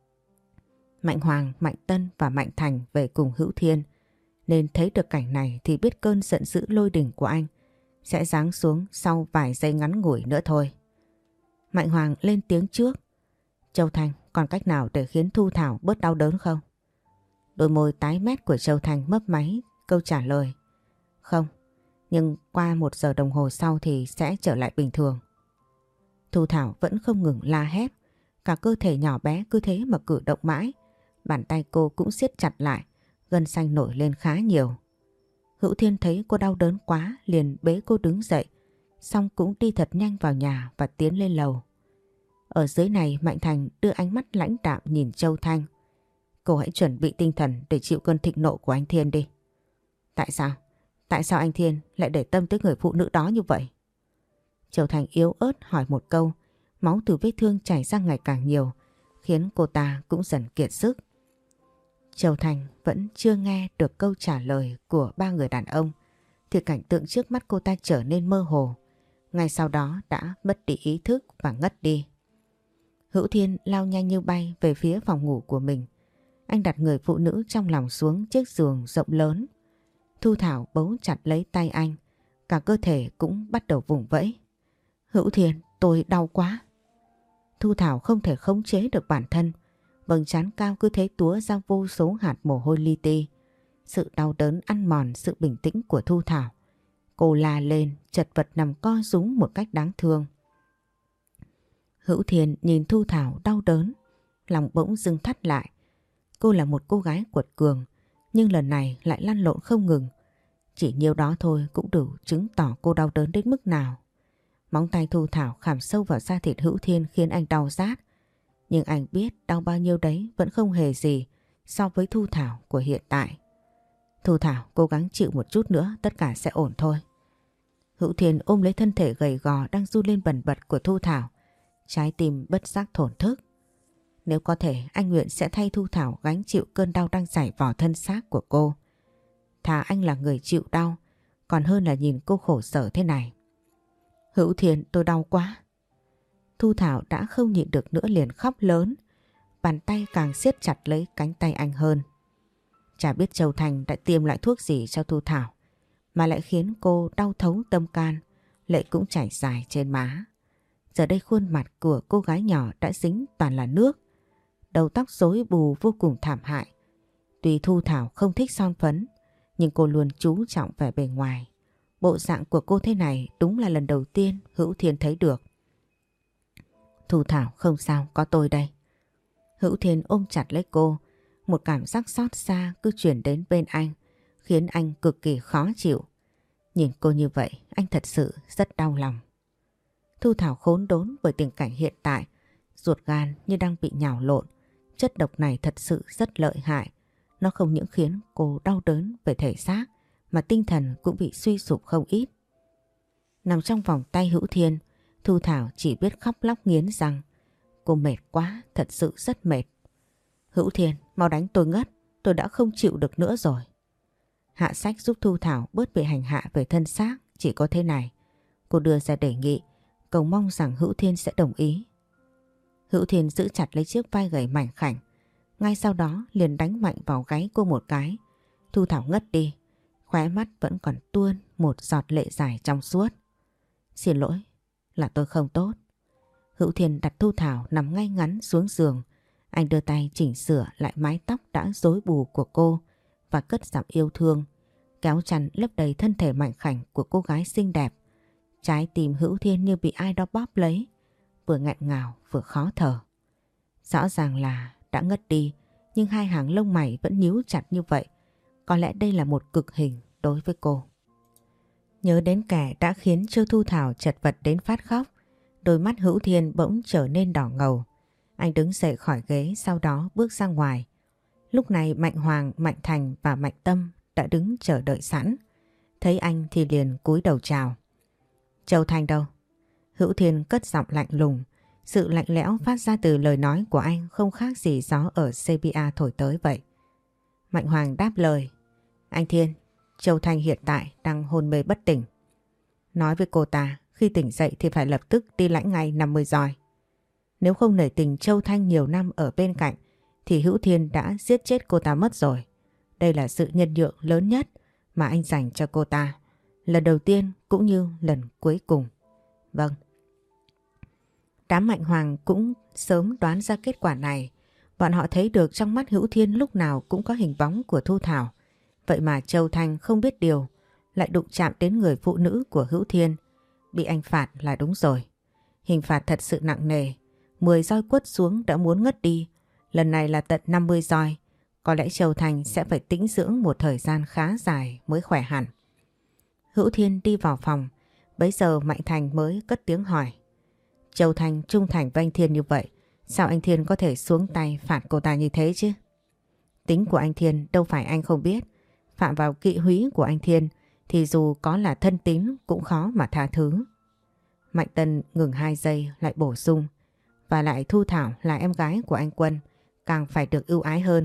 Mạnh Hoàng, Mạnh Tân và Mạnh Thành về cùng Hữu Thiên, nên thấy được cảnh này thì biết cơn giận dữ lôi đình của anh sẽ giáng xuống sau vài giây ngắn ngủi nữa thôi. Mạnh Hoàng lên tiếng trước. Châu Thanh, còn cách nào để khiến Thu Thảo bớt đau đớn không? Đôi môi tái mét của Châu Thanh mấp máy câu trả lời. Không, nhưng qua 1 giờ đồng hồ sau thì sẽ trở lại bình thường. Thu Thảo vẫn không ngừng la hét. Cả cơ thể nhỏ bé cứ thế mà cử động mãi. Bàn tay cô cũng siết chặt lại, gân xanh nổi lên khá nhiều. Hữu Thiên thấy cô đau đớn quá liền bế cô đứng dậy, xong cũng đi thật nhanh vào nhà và tiến lên lầu. Ở dưới này Mạnh Thành đưa ánh mắt lãnh đạm nhìn Châu Thanh. Cô hãy chuẩn bị tinh thần để chịu cơn thịnh nộ của anh Thiên đi. Tại sao? Tại sao anh Thiên lại để tâm tới người phụ nữ đó như vậy? Châu Thanh yếu ớt hỏi một câu, máu từ vết thương chảy ra ngày càng nhiều, khiến cô ta cũng dần kiệt sức. Châu Thanh vẫn chưa nghe được câu trả lời của ba người đàn ông, thì cảnh tượng trước mắt cô ta trở nên mơ hồ. Ngay sau đó đã mất đi ý thức và ngất đi. Hữu Thiên lao nhanh như bay về phía phòng ngủ của mình. Anh đặt người phụ nữ trong lòng xuống chiếc giường rộng lớn. Thu Thảo bấu chặt lấy tay anh, cả cơ thể cũng bắt đầu vùng vẫy. Hữu Thiên, tôi đau quá. Thu Thảo không thể khống chế được bản thân, vầng trán cao cứ thế túa ra vô số hạt mồ hôi li ti. Sự đau đớn ăn mòn sự bình tĩnh của Thu Thảo. Cô la lên, chật vật nằm co rúm một cách đáng thương. Hữu Thiên nhìn Thu Thảo đau đớn, lòng bỗng dưng thắt lại. Cô là một cô gái quật cường, nhưng lần này lại lăn lộn không ngừng. Chỉ nhiêu đó thôi cũng đủ chứng tỏ cô đau đớn đến mức nào. Móng tay Thu Thảo khảm sâu vào da thịt Hữu Thiên khiến anh đau rát. Nhưng anh biết đau bao nhiêu đấy vẫn không hề gì so với Thu Thảo của hiện tại. Thu Thảo cố gắng chịu một chút nữa, tất cả sẽ ổn thôi. Hữu Thiên ôm lấy thân thể gầy gò đang run lên bần bật của Thu Thảo, trái tim bất giác thổn thức. Nếu có thể anh nguyện sẽ thay Thu Thảo gánh chịu cơn đau đang chảy vào thân xác của cô. Thà anh là người chịu đau, còn hơn là nhìn cô khổ sở thế này. Hữu Thiên, tôi đau quá. Thu Thảo đã không nhịn được nữa liền khóc lớn, bàn tay càng siết chặt lấy cánh tay anh hơn. Chả biết Châu Thành đã tiêm lại thuốc gì cho Thu Thảo mà lại khiến cô đau thấu tâm can, lệ cũng chảy dài trên má. Giờ đây khuôn mặt của cô gái nhỏ đã dính toàn là nước, đầu tóc rối bù vô cùng thảm hại. Tuy Thu Thảo không thích son phấn, nhưng cô luôn chú trọng vẻ bề ngoài. Bộ dạng của cô thế này đúng là lần đầu tiên Hữu Thiên thấy được. Thu Thảo không sao, có tôi đây. Hữu Thiên ôm chặt lấy cô, một cảm giác xót xa cứ chuyển đến bên anh, khiến anh cực kỳ khó chịu. Nhìn cô như vậy, anh thật sự rất đau lòng. Thu Thảo khốn đốn bởi tình cảnh hiện tại, ruột gan như đang bị nhào lộn. Chất độc này thật sự rất lợi hại. Nó không những khiến cô đau đớn về thể xác, mà tinh thần cũng bị suy sụp không ít. Nằm trong vòng tay Hữu Thiên, Thu Thảo chỉ biết khóc lóc nghiến răng. Cô mệt quá, thật sự rất mệt. Hữu Thiên, mau đánh tôi ngất, tôi đã không chịu được nữa rồi. Hạ Sách giúp Thu Thảo bớt bị hành hạ về thân xác, chỉ có thế này. Cô đưa ra đề nghị, cầu mong rằng Hữu Thiên sẽ đồng ý. Hữu Thiên giữ chặt lấy chiếc vai gầy mảnh khảnh, ngay sau đó liền đánh mạnh vào gáy cô một cái. Thu Thảo ngất đi, khóe mắt vẫn còn tuôn một giọt lệ dài trong suốt. Xin lỗi, là tôi không tốt. Hữu Thiên đặt Thu Thảo nằm ngay ngắn xuống giường. Anh đưa tay chỉnh sửa lại mái tóc đã rối bù của cô và cất giọng yêu thương, kéo chăn lấp đầy thân thể mảnh khảnh của cô gái xinh đẹp. Trái tim Hữu Thiên như bị ai đó bóp lấy, vừa nghẹn ngào vừa khó thở. Rõ ràng là đã ngất đi, nhưng hai hàng lông mày vẫn nhíu chặt như vậy. Có lẽ đây là một cực hình đối với cô. Nhớ đến kẻ đã khiến cho Thu Thảo chật vật đến phát khóc, đôi mắt Hữu Thiên bỗng trở nên đỏ ngầu. Anh đứng dậy khỏi ghế, sau đó bước ra ngoài. Lúc này Mạnh Hoàng, Mạnh Thành và Mạnh Tâm đã đứng chờ đợi sẵn. Thấy anh thì liền cúi đầu chào. Châu Thành đâu? Hữu Thiên cất giọng lạnh lùng. Sự lạnh lẽo phát ra từ lời nói của anh không khác gì gió ở CBA thổi tới vậy. Mạnh Hoàng đáp lời. Anh Thiên, Châu Thành hiện tại đang hôn mê bất tỉnh. Nói với cô ta khi tỉnh dậy thì phải lập tức đi lãnh ngay 50 roi. Nếu không nể tình Châu Thanh nhiều năm ở bên cạnh thì Hữu Thiên đã giết chết cô ta mất rồi. Đây là sự nhân nhượng lớn nhất mà anh dành cho cô ta. Lần đầu tiên cũng như lần cuối cùng. Vâng. Đám Mạnh Hoàng cũng sớm đoán ra kết quả này. Bọn họ thấy được trong mắt Hữu Thiên lúc nào cũng có hình bóng của Thu Thảo. Vậy mà Châu Thanh không biết điều, lại đụng chạm đến người phụ nữ của Hữu Thiên. Bị anh phạt là đúng rồi. Hình phạt thật sự nặng nề. 10 roi quất xuống đã muốn ngất đi. Lần này là tận 50 roi. Có lẽ Châu Thành sẽ phải tĩnh dưỡng một thời gian khá dài mới khỏe hẳn. Hữu Thiên đi vào phòng. Bấy giờ Mạnh Thành mới cất tiếng hỏi. Châu Thành trung thành với anh Thiên như vậy, sao anh Thiên có thể xuống tay phạt cô ta như thế chứ? Tính của anh Thiên đâu phải anh không biết. Phạm vào kỵ húy của anh Thiên thì dù có là thân tín cũng khó mà tha thứ. Mạnh Tân ngừng 2 giây lại bổ sung. Và lại Thu Thảo là em gái của anh Quân, càng phải được ưu ái hơn.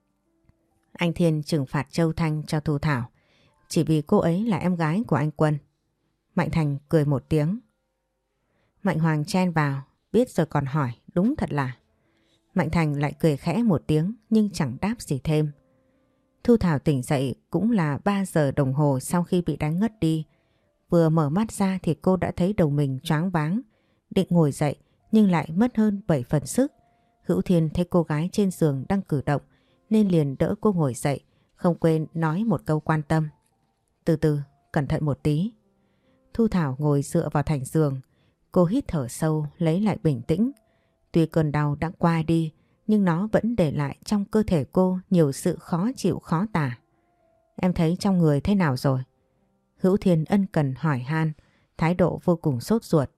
Anh Thiên trừng phạt Châu Thanh cho Thu Thảo chỉ vì cô ấy là em gái của anh Quân. Mạnh Thành cười một tiếng. Mạnh Hoàng chen vào, biết rồi còn hỏi, đúng thật là. Mạnh Thành lại cười khẽ một tiếng nhưng chẳng đáp gì thêm. Thu Thảo tỉnh dậy cũng là 3 giờ đồng hồ sau khi bị đánh ngất đi. Vừa mở mắt ra thì cô đã thấy đầu mình choáng váng, định ngồi dậy nhưng lại mất hơn 7 phần sức. Hữu Thiên thấy cô gái trên giường đang cử động nên liền đỡ cô ngồi dậy, không quên nói một câu quan tâm. Từ từ, cẩn thận một tí. Thu Thảo ngồi dựa vào thành giường, cô hít thở sâu lấy lại bình tĩnh. Tuy cơn đau đã qua đi nhưng nó vẫn để lại trong cơ thể cô nhiều sự khó chịu khó tả. Em thấy trong người thế nào rồi? Hữu Thiên ân cần hỏi han, thái độ vô cùng sốt ruột.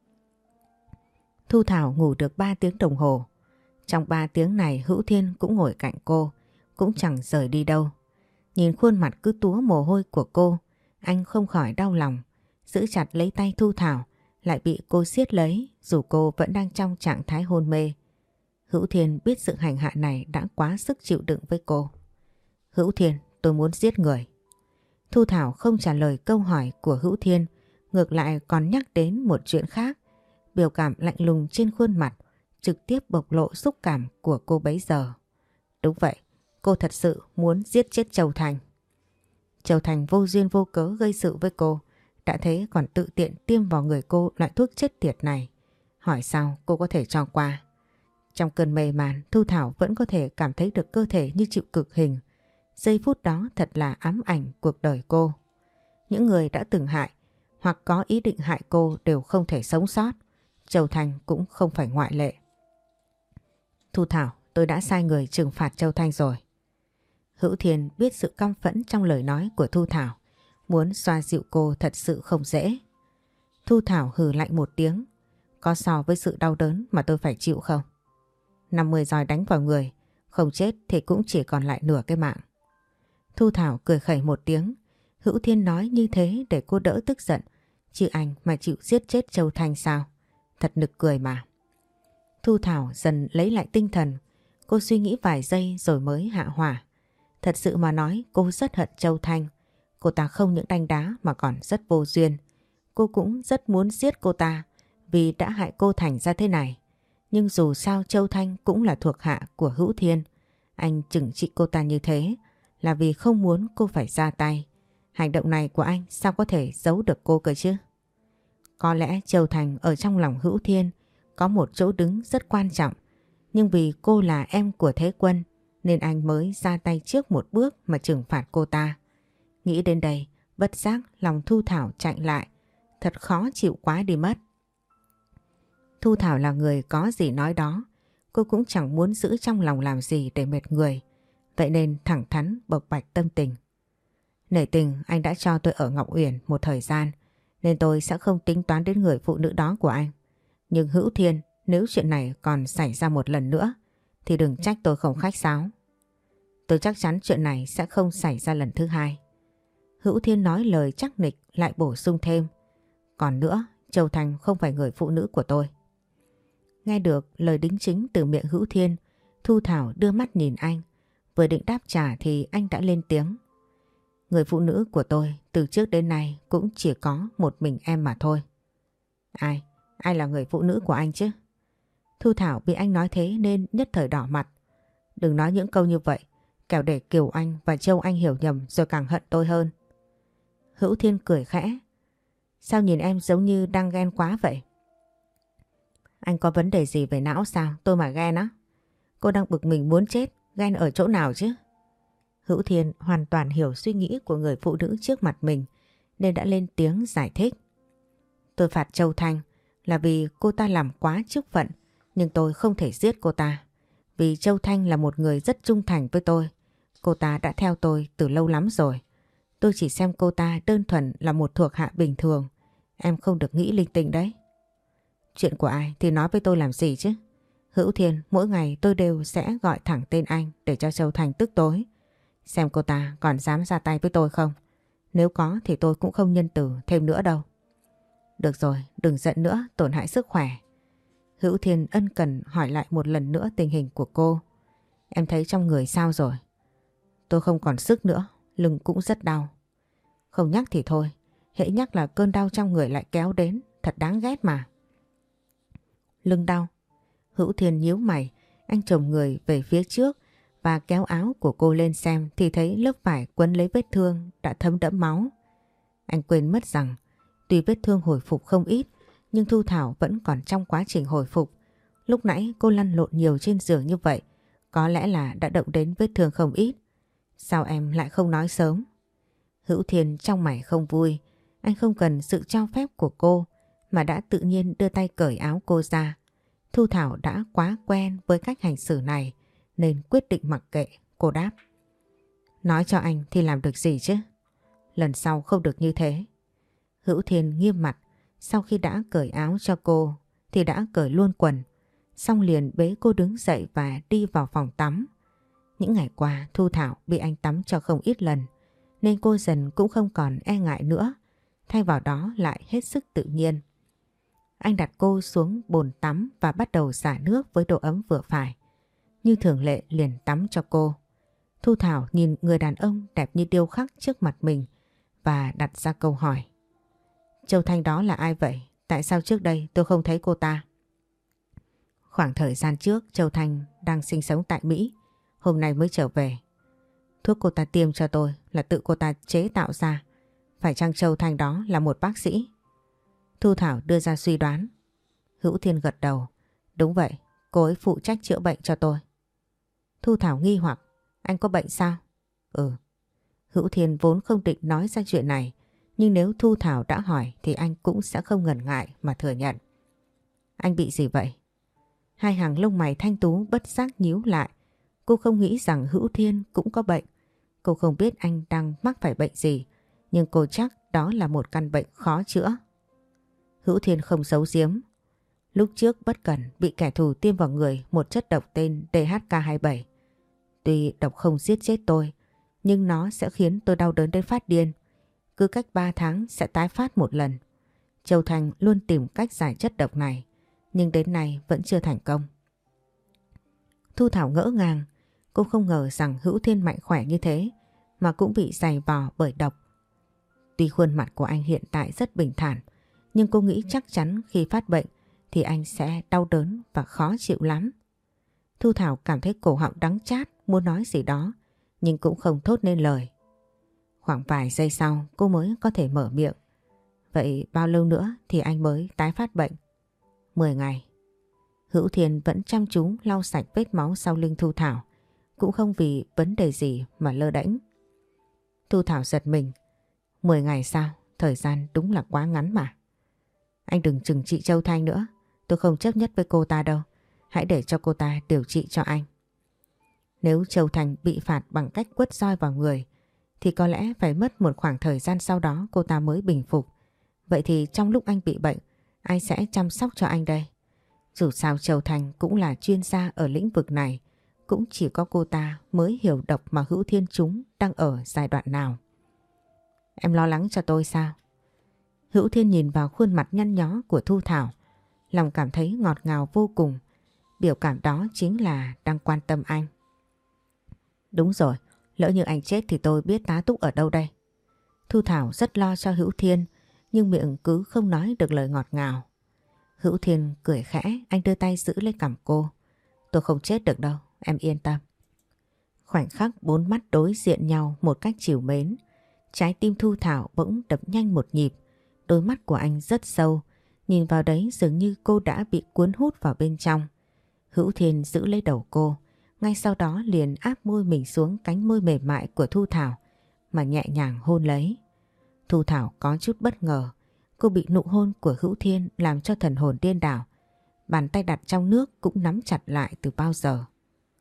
Thu Thảo ngủ được 3 tiếng đồng hồ. Trong 3 tiếng này Hữu Thiên cũng ngồi cạnh cô, cũng chẳng rời đi đâu. Nhìn khuôn mặt cứ túa mồ hôi của cô, anh không khỏi đau lòng, giữ chặt lấy tay Thu Thảo, lại bị cô siết lấy dù cô vẫn đang trong trạng thái hôn mê. Hữu Thiên biết sự hành hạ này đã quá sức chịu đựng với cô. Hữu Thiên, tôi muốn giết người. Thu Thảo không trả lời câu hỏi của Hữu Thiên, ngược lại còn nhắc đến một chuyện khác. Biểu cảm lạnh lùng trên khuôn mặt trực tiếp bộc lộ xúc cảm của cô bấy giờ. Đúng vậy, cô thật sự muốn giết chết Châu Thành. Châu Thành vô duyên vô cớ gây sự với cô, đã thế còn tự tiện tiêm vào người cô loại thuốc chết tiệt này. Hỏi sao cô có thể cho qua? Trong cơn mê man, Thu Thảo vẫn có thể cảm thấy được cơ thể như chịu cực hình. Giây phút đó thật là ám ảnh cuộc đời cô. Những người đã từng hại hoặc có ý định hại cô đều không thể sống sót. Châu Thanh cũng không phải ngoại lệ. Thu Thảo, tôi đã sai người trừng phạt Châu Thanh rồi. Hữu Thiên biết sự căm phẫn trong lời nói của Thu Thảo, muốn xoa dịu cô thật sự không dễ. Thu Thảo hừ lạnh một tiếng. Có so với sự đau đớn mà tôi phải chịu không? 50 roi đánh vào người, không chết thì cũng chỉ còn lại nửa cái mạng. Thu Thảo cười khẩy một tiếng. Hữu Thiên nói như thế để cô đỡ tức giận. Chứ anh mà chịu giết chết Châu Thanh sao? Thật nực cười mà. Thu Thảo dần lấy lại tinh thần. Cô suy nghĩ vài giây rồi mới hạ hỏa. Thật sự mà nói cô rất hận Châu Thanh. Cô ta không những đánh đá mà còn rất vô duyên. Cô cũng rất muốn giết cô ta vì đã hại cô thành ra thế này. Nhưng dù sao Châu Thanh cũng là thuộc hạ của Hữu Thiên. Anh trừng trị cô ta như thế là vì không muốn cô phải ra tay. Hành động này của anh sao có thể giấu được cô cơ chứ? Có lẽ Châu Thành ở trong lòng Hữu Thiên có một chỗ đứng rất quan trọng. Nhưng vì cô là em của Thế Quân nên anh mới ra tay trước một bước mà trừng phạt cô ta. Nghĩ đến đây, bất giác lòng Thu Thảo chạy lại. Thật khó chịu quá đi mất. Thu Thảo là người có gì nói đó. Cô cũng chẳng muốn giữ trong lòng làm gì để mệt người. Vậy nên thẳng thắn bộc bạch tâm tình. Nể tình anh đã cho tôi ở Ngọc Uyển một thời gian nên tôi sẽ không tính toán đến người phụ nữ đó của anh. Nhưng Hữu Thiên, nếu chuyện này còn xảy ra một lần nữa thì đừng trách tôi không khách sáo. Tôi chắc chắn chuyện này sẽ không xảy ra lần thứ hai. Hữu Thiên nói lời chắc nịch lại bổ sung thêm. Còn nữa, Châu Thành không phải người phụ nữ của tôi. Nghe được lời đính chính từ miệng Hữu Thiên, Thu Thảo đưa mắt nhìn anh. Vừa định đáp trả thì anh đã lên tiếng. Người phụ nữ của tôi từ trước đến nay cũng chỉ có một mình em mà thôi. Ai? Ai là người phụ nữ của anh chứ? Thu Thảo bị anh nói thế nên nhất thời đỏ mặt. Đừng nói những câu như vậy, kẻo để Kiều Anh và Châu Anh hiểu nhầm rồi càng hận tôi hơn. Hữu Thiên cười khẽ. Sao nhìn em giống như đang ghen quá vậy? Anh có vấn đề gì về não sao? Tôi mà ghen á? Cô đang bực mình muốn chết, ghen ở chỗ nào chứ? Hữu Thiên hoàn toàn hiểu suy nghĩ của người phụ nữ trước mặt mình nên đã lên tiếng giải thích. Tôi phạt Châu Thanh là vì cô ta làm quá chức phận nhưng tôi không thể giết cô ta. Vì Châu Thanh là một người rất trung thành với tôi. Cô ta đã theo tôi từ lâu lắm rồi. Tôi chỉ xem cô ta đơn thuần là một thuộc hạ bình thường. Em không được nghĩ linh tinh đấy. Chuyện của ai thì nói với tôi làm gì chứ? Hữu Thiên, mỗi ngày tôi đều sẽ gọi thẳng tên anh để cho Châu Thanh tức tối. Xem cô ta còn dám ra tay với tôi không? Nếu có thì tôi cũng không nhân từ thêm nữa đâu. Được rồi, đừng giận nữa, tổn hại sức khỏe. Hữu Thiên ân cần hỏi lại một lần nữa tình hình của cô. Em thấy trong người sao rồi? Tôi không còn sức nữa, lưng cũng rất đau. Không nhắc thì thôi, hễ nhắc là cơn đau trong người lại kéo đến, thật đáng ghét mà. Lưng đau. Hữu Thiên nhíu mày, anh chồm người về phía trước và kéo áo của cô lên xem thì thấy lớp vải quấn lấy vết thương đã thấm đẫm máu. Anh quên mất rằng tuy vết thương hồi phục không ít nhưng Thu Thảo vẫn còn trong quá trình hồi phục. Lúc nãy cô lăn lộn nhiều trên giường như vậy, có lẽ là đã động đến vết thương không ít. Sao em lại không nói sớm? Hữu Thiên trong mày không vui, anh không cần sự cho phép của cô mà đã tự nhiên đưa tay cởi áo cô ra. Thu Thảo đã quá quen với cách hành xử này nên quyết định mặc kệ. Cô đáp: nói cho anh thì làm được gì chứ? Lần sau không được như thế. Hữu Thiên nghiêm mặt, sau khi đã cởi áo cho cô thì đã cởi luôn quần, xong liền bế cô đứng dậy và đi vào phòng tắm. Những ngày qua Thu Thảo bị anh tắm cho không ít lần nên cô dần cũng không còn e ngại nữa, thay vào đó lại hết sức tự nhiên. Anh đặt cô xuống bồn tắm và bắt đầu xả nước với độ ấm vừa phải. Như thường lệ liền tắm cho cô. Thu Thảo nhìn người đàn ông đẹp như điêu khắc trước mặt mình và đặt ra câu hỏi. Châu Thanh đó là ai vậy? Tại sao trước đây tôi không thấy cô ta? Khoảng thời gian trước Châu Thanh đang sinh sống tại Mỹ, hôm nay mới trở về. Thuốc cô ta tiêm cho tôi là tự cô ta chế tạo ra. Phải chăng Châu Thanh đó là một bác sĩ? Thu Thảo đưa ra suy đoán. Hữu Thiên gật đầu. Đúng vậy, cô ấy phụ trách chữa bệnh cho tôi. Thu Thảo nghi hoặc. Anh có bệnh sao? Ừ. Hữu Thiên vốn không định nói ra chuyện này, nhưng nếu Thu Thảo đã hỏi thì anh cũng sẽ không ngần ngại mà thừa nhận. Anh bị gì vậy? Hai hàng lông mày thanh tú bất giác nhíu lại. Cô không nghĩ rằng Hữu Thiên cũng có bệnh. Cô không biết anh đang mắc phải bệnh gì, nhưng cô chắc đó là một căn bệnh khó chữa. Hữu Thiên không giấu giếm. Lúc trước bất cẩn bị kẻ thù tiêm vào người một chất độc tên DHK27. Tuy độc không giết chết tôi, nhưng nó sẽ khiến tôi đau đớn đến phát điên. Cứ cách 3 tháng sẽ tái phát một lần. Châu Thành luôn tìm cách giải chất độc này, nhưng đến nay vẫn chưa thành công. Thu Thảo ngỡ ngàng, cô không ngờ rằng Hữu Thiên mạnh khỏe như thế mà cũng bị giày vò bởi độc. Tuy khuôn mặt của anh hiện tại rất bình thản, nhưng cô nghĩ chắc chắn khi phát bệnh thì anh sẽ đau đớn và khó chịu lắm. Thu Thảo cảm thấy cổ họng đắng chát, muốn nói gì đó, nhưng cũng không thốt nên lời. Khoảng vài giây sau cô mới có thể mở miệng. Vậy bao lâu nữa thì anh mới tái phát bệnh? 10 ngày. Hữu Thiên vẫn chăm chú lau sạch vết máu sau lưng Thu Thảo, cũng không vì vấn đề gì mà lơ đễnh. Thu Thảo giật mình. 10 ngày sao? Thời gian đúng là quá ngắn mà. Anh đừng trừng trị Châu Thanh nữa. Tôi không chấp nhất với cô ta đâu. Hãy để cho cô ta điều trị cho anh. Nếu Châu Thanh bị phạt bằng cách quất roi vào người thì có lẽ phải mất một khoảng thời gian sau đó cô ta mới bình phục. Vậy thì trong lúc anh bị bệnh, ai sẽ chăm sóc cho anh đây? Dù sao Châu Thanh cũng là chuyên gia ở lĩnh vực này, cũng chỉ có cô ta mới hiểu độc mà Hữu Thiên chúng đang ở giai đoạn nào. Em lo lắng cho tôi sao? Hữu Thiên nhìn vào khuôn mặt nhăn nhó của Thu Thảo, lòng cảm thấy ngọt ngào vô cùng. Biểu cảm đó chính là đang quan tâm anh. Đúng rồi, lỡ như anh chết thì tôi biết tá túc ở đâu đây? Thu Thảo rất lo cho Hữu Thiên, nhưng miệng cứ không nói được lời ngọt ngào. Hữu Thiên cười khẽ, anh đưa tay giữ lấy cằm cô. Tôi không chết được đâu, em yên tâm. Khoảnh khắc bốn mắt đối diện nhau một cách trìu mến, trái tim Thu Thảo bỗng đập nhanh một nhịp. Đôi mắt của anh rất sâu, nhìn vào đấy dường như cô đã bị cuốn hút vào bên trong. Hữu Thiên giữ lấy đầu cô, ngay sau đó liền áp môi mình xuống cánh môi mềm mại của Thu Thảo mà nhẹ nhàng hôn lấy. Thu Thảo có chút bất ngờ, cô bị nụ hôn của Hữu Thiên làm cho thần hồn điên đảo. Bàn tay đặt trong nước cũng nắm chặt lại từ bao giờ.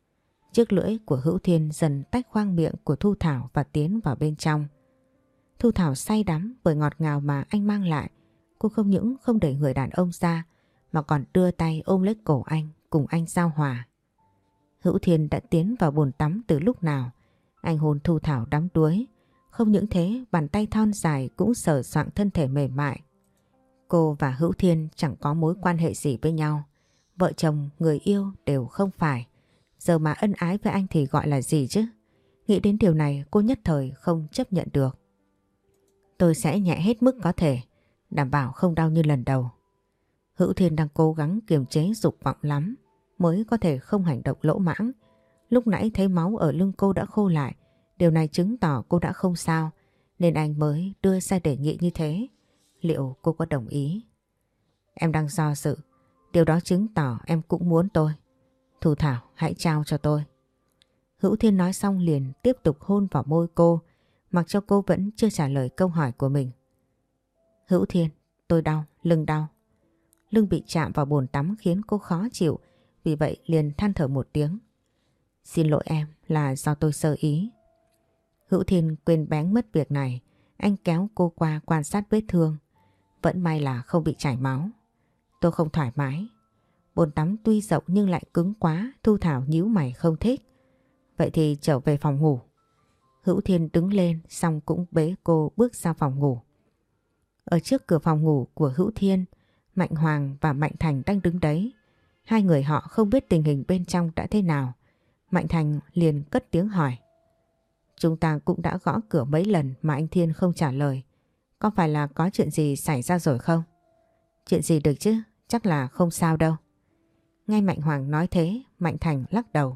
Chiếc lưỡi của Hữu Thiên dần tách khoang miệng của Thu Thảo và tiến vào bên trong. Thu Thảo say đắm bởi ngọt ngào mà anh mang lại. Cô không những không đẩy người đàn ông ra mà còn đưa tay ôm lấy cổ anh cùng anh giao hòa. Hữu Thiên đã tiến vào bồn tắm từ lúc nào. Anh hôn Thu Thảo đắm đuối. Không những thế, bàn tay thon dài cũng sờ soạng thân thể mềm mại. Cô và Hữu Thiên chẳng có mối quan hệ gì với nhau. Vợ chồng, người yêu đều không phải. Giờ mà ân ái với anh thì gọi là gì chứ? Nghĩ đến điều này cô nhất thời không chấp nhận được. Tôi sẽ nhẹ hết mức có thể, đảm bảo không đau như lần đầu. Hữu Thiên đang cố gắng kiềm chế dục vọng lắm mới có thể không hành động lỗ mãng. Lúc nãy thấy máu ở lưng cô đã khô lại. Điều này chứng tỏ cô đã không sao nên anh mới đưa ra đề nghị như thế. Liệu cô có đồng ý? Em đang do dự. Điều đó chứng tỏ em cũng muốn tôi. Thu Thảo, hãy trao cho tôi. Hữu Thiên nói xong liền tiếp tục hôn vào môi cô, mặc cho cô vẫn chưa trả lời câu hỏi của mình. Hữu Thiên, tôi đau, lưng đau. Lưng bị chạm vào bồn tắm khiến cô khó chịu, vì vậy liền than thở một tiếng. Xin lỗi em, là do tôi sơ ý. Hữu Thiên quên bén mất việc này, anh kéo cô qua quan sát vết thương. Vẫn may là không bị chảy máu. Tôi không thoải mái. Bồn tắm tuy rộng nhưng lại cứng quá, Thu Thảo nhíu mày không thích. Vậy thì trở về phòng ngủ. Hữu Thiên đứng lên xong cũng bế cô bước ra phòng ngủ. Ở trước cửa phòng ngủ của Hữu Thiên, Mạnh Hoàng và Mạnh Thành đang đứng đấy. Hai người họ không biết tình hình bên trong đã thế nào. Mạnh Thành liền cất tiếng hỏi. Chúng ta cũng đã gõ cửa mấy lần mà anh Thiên không trả lời. Có phải là có chuyện gì xảy ra rồi không? Chuyện gì được chứ, chắc là không sao đâu. Nghe Mạnh Hoàng nói thế, Mạnh Thành lắc đầu.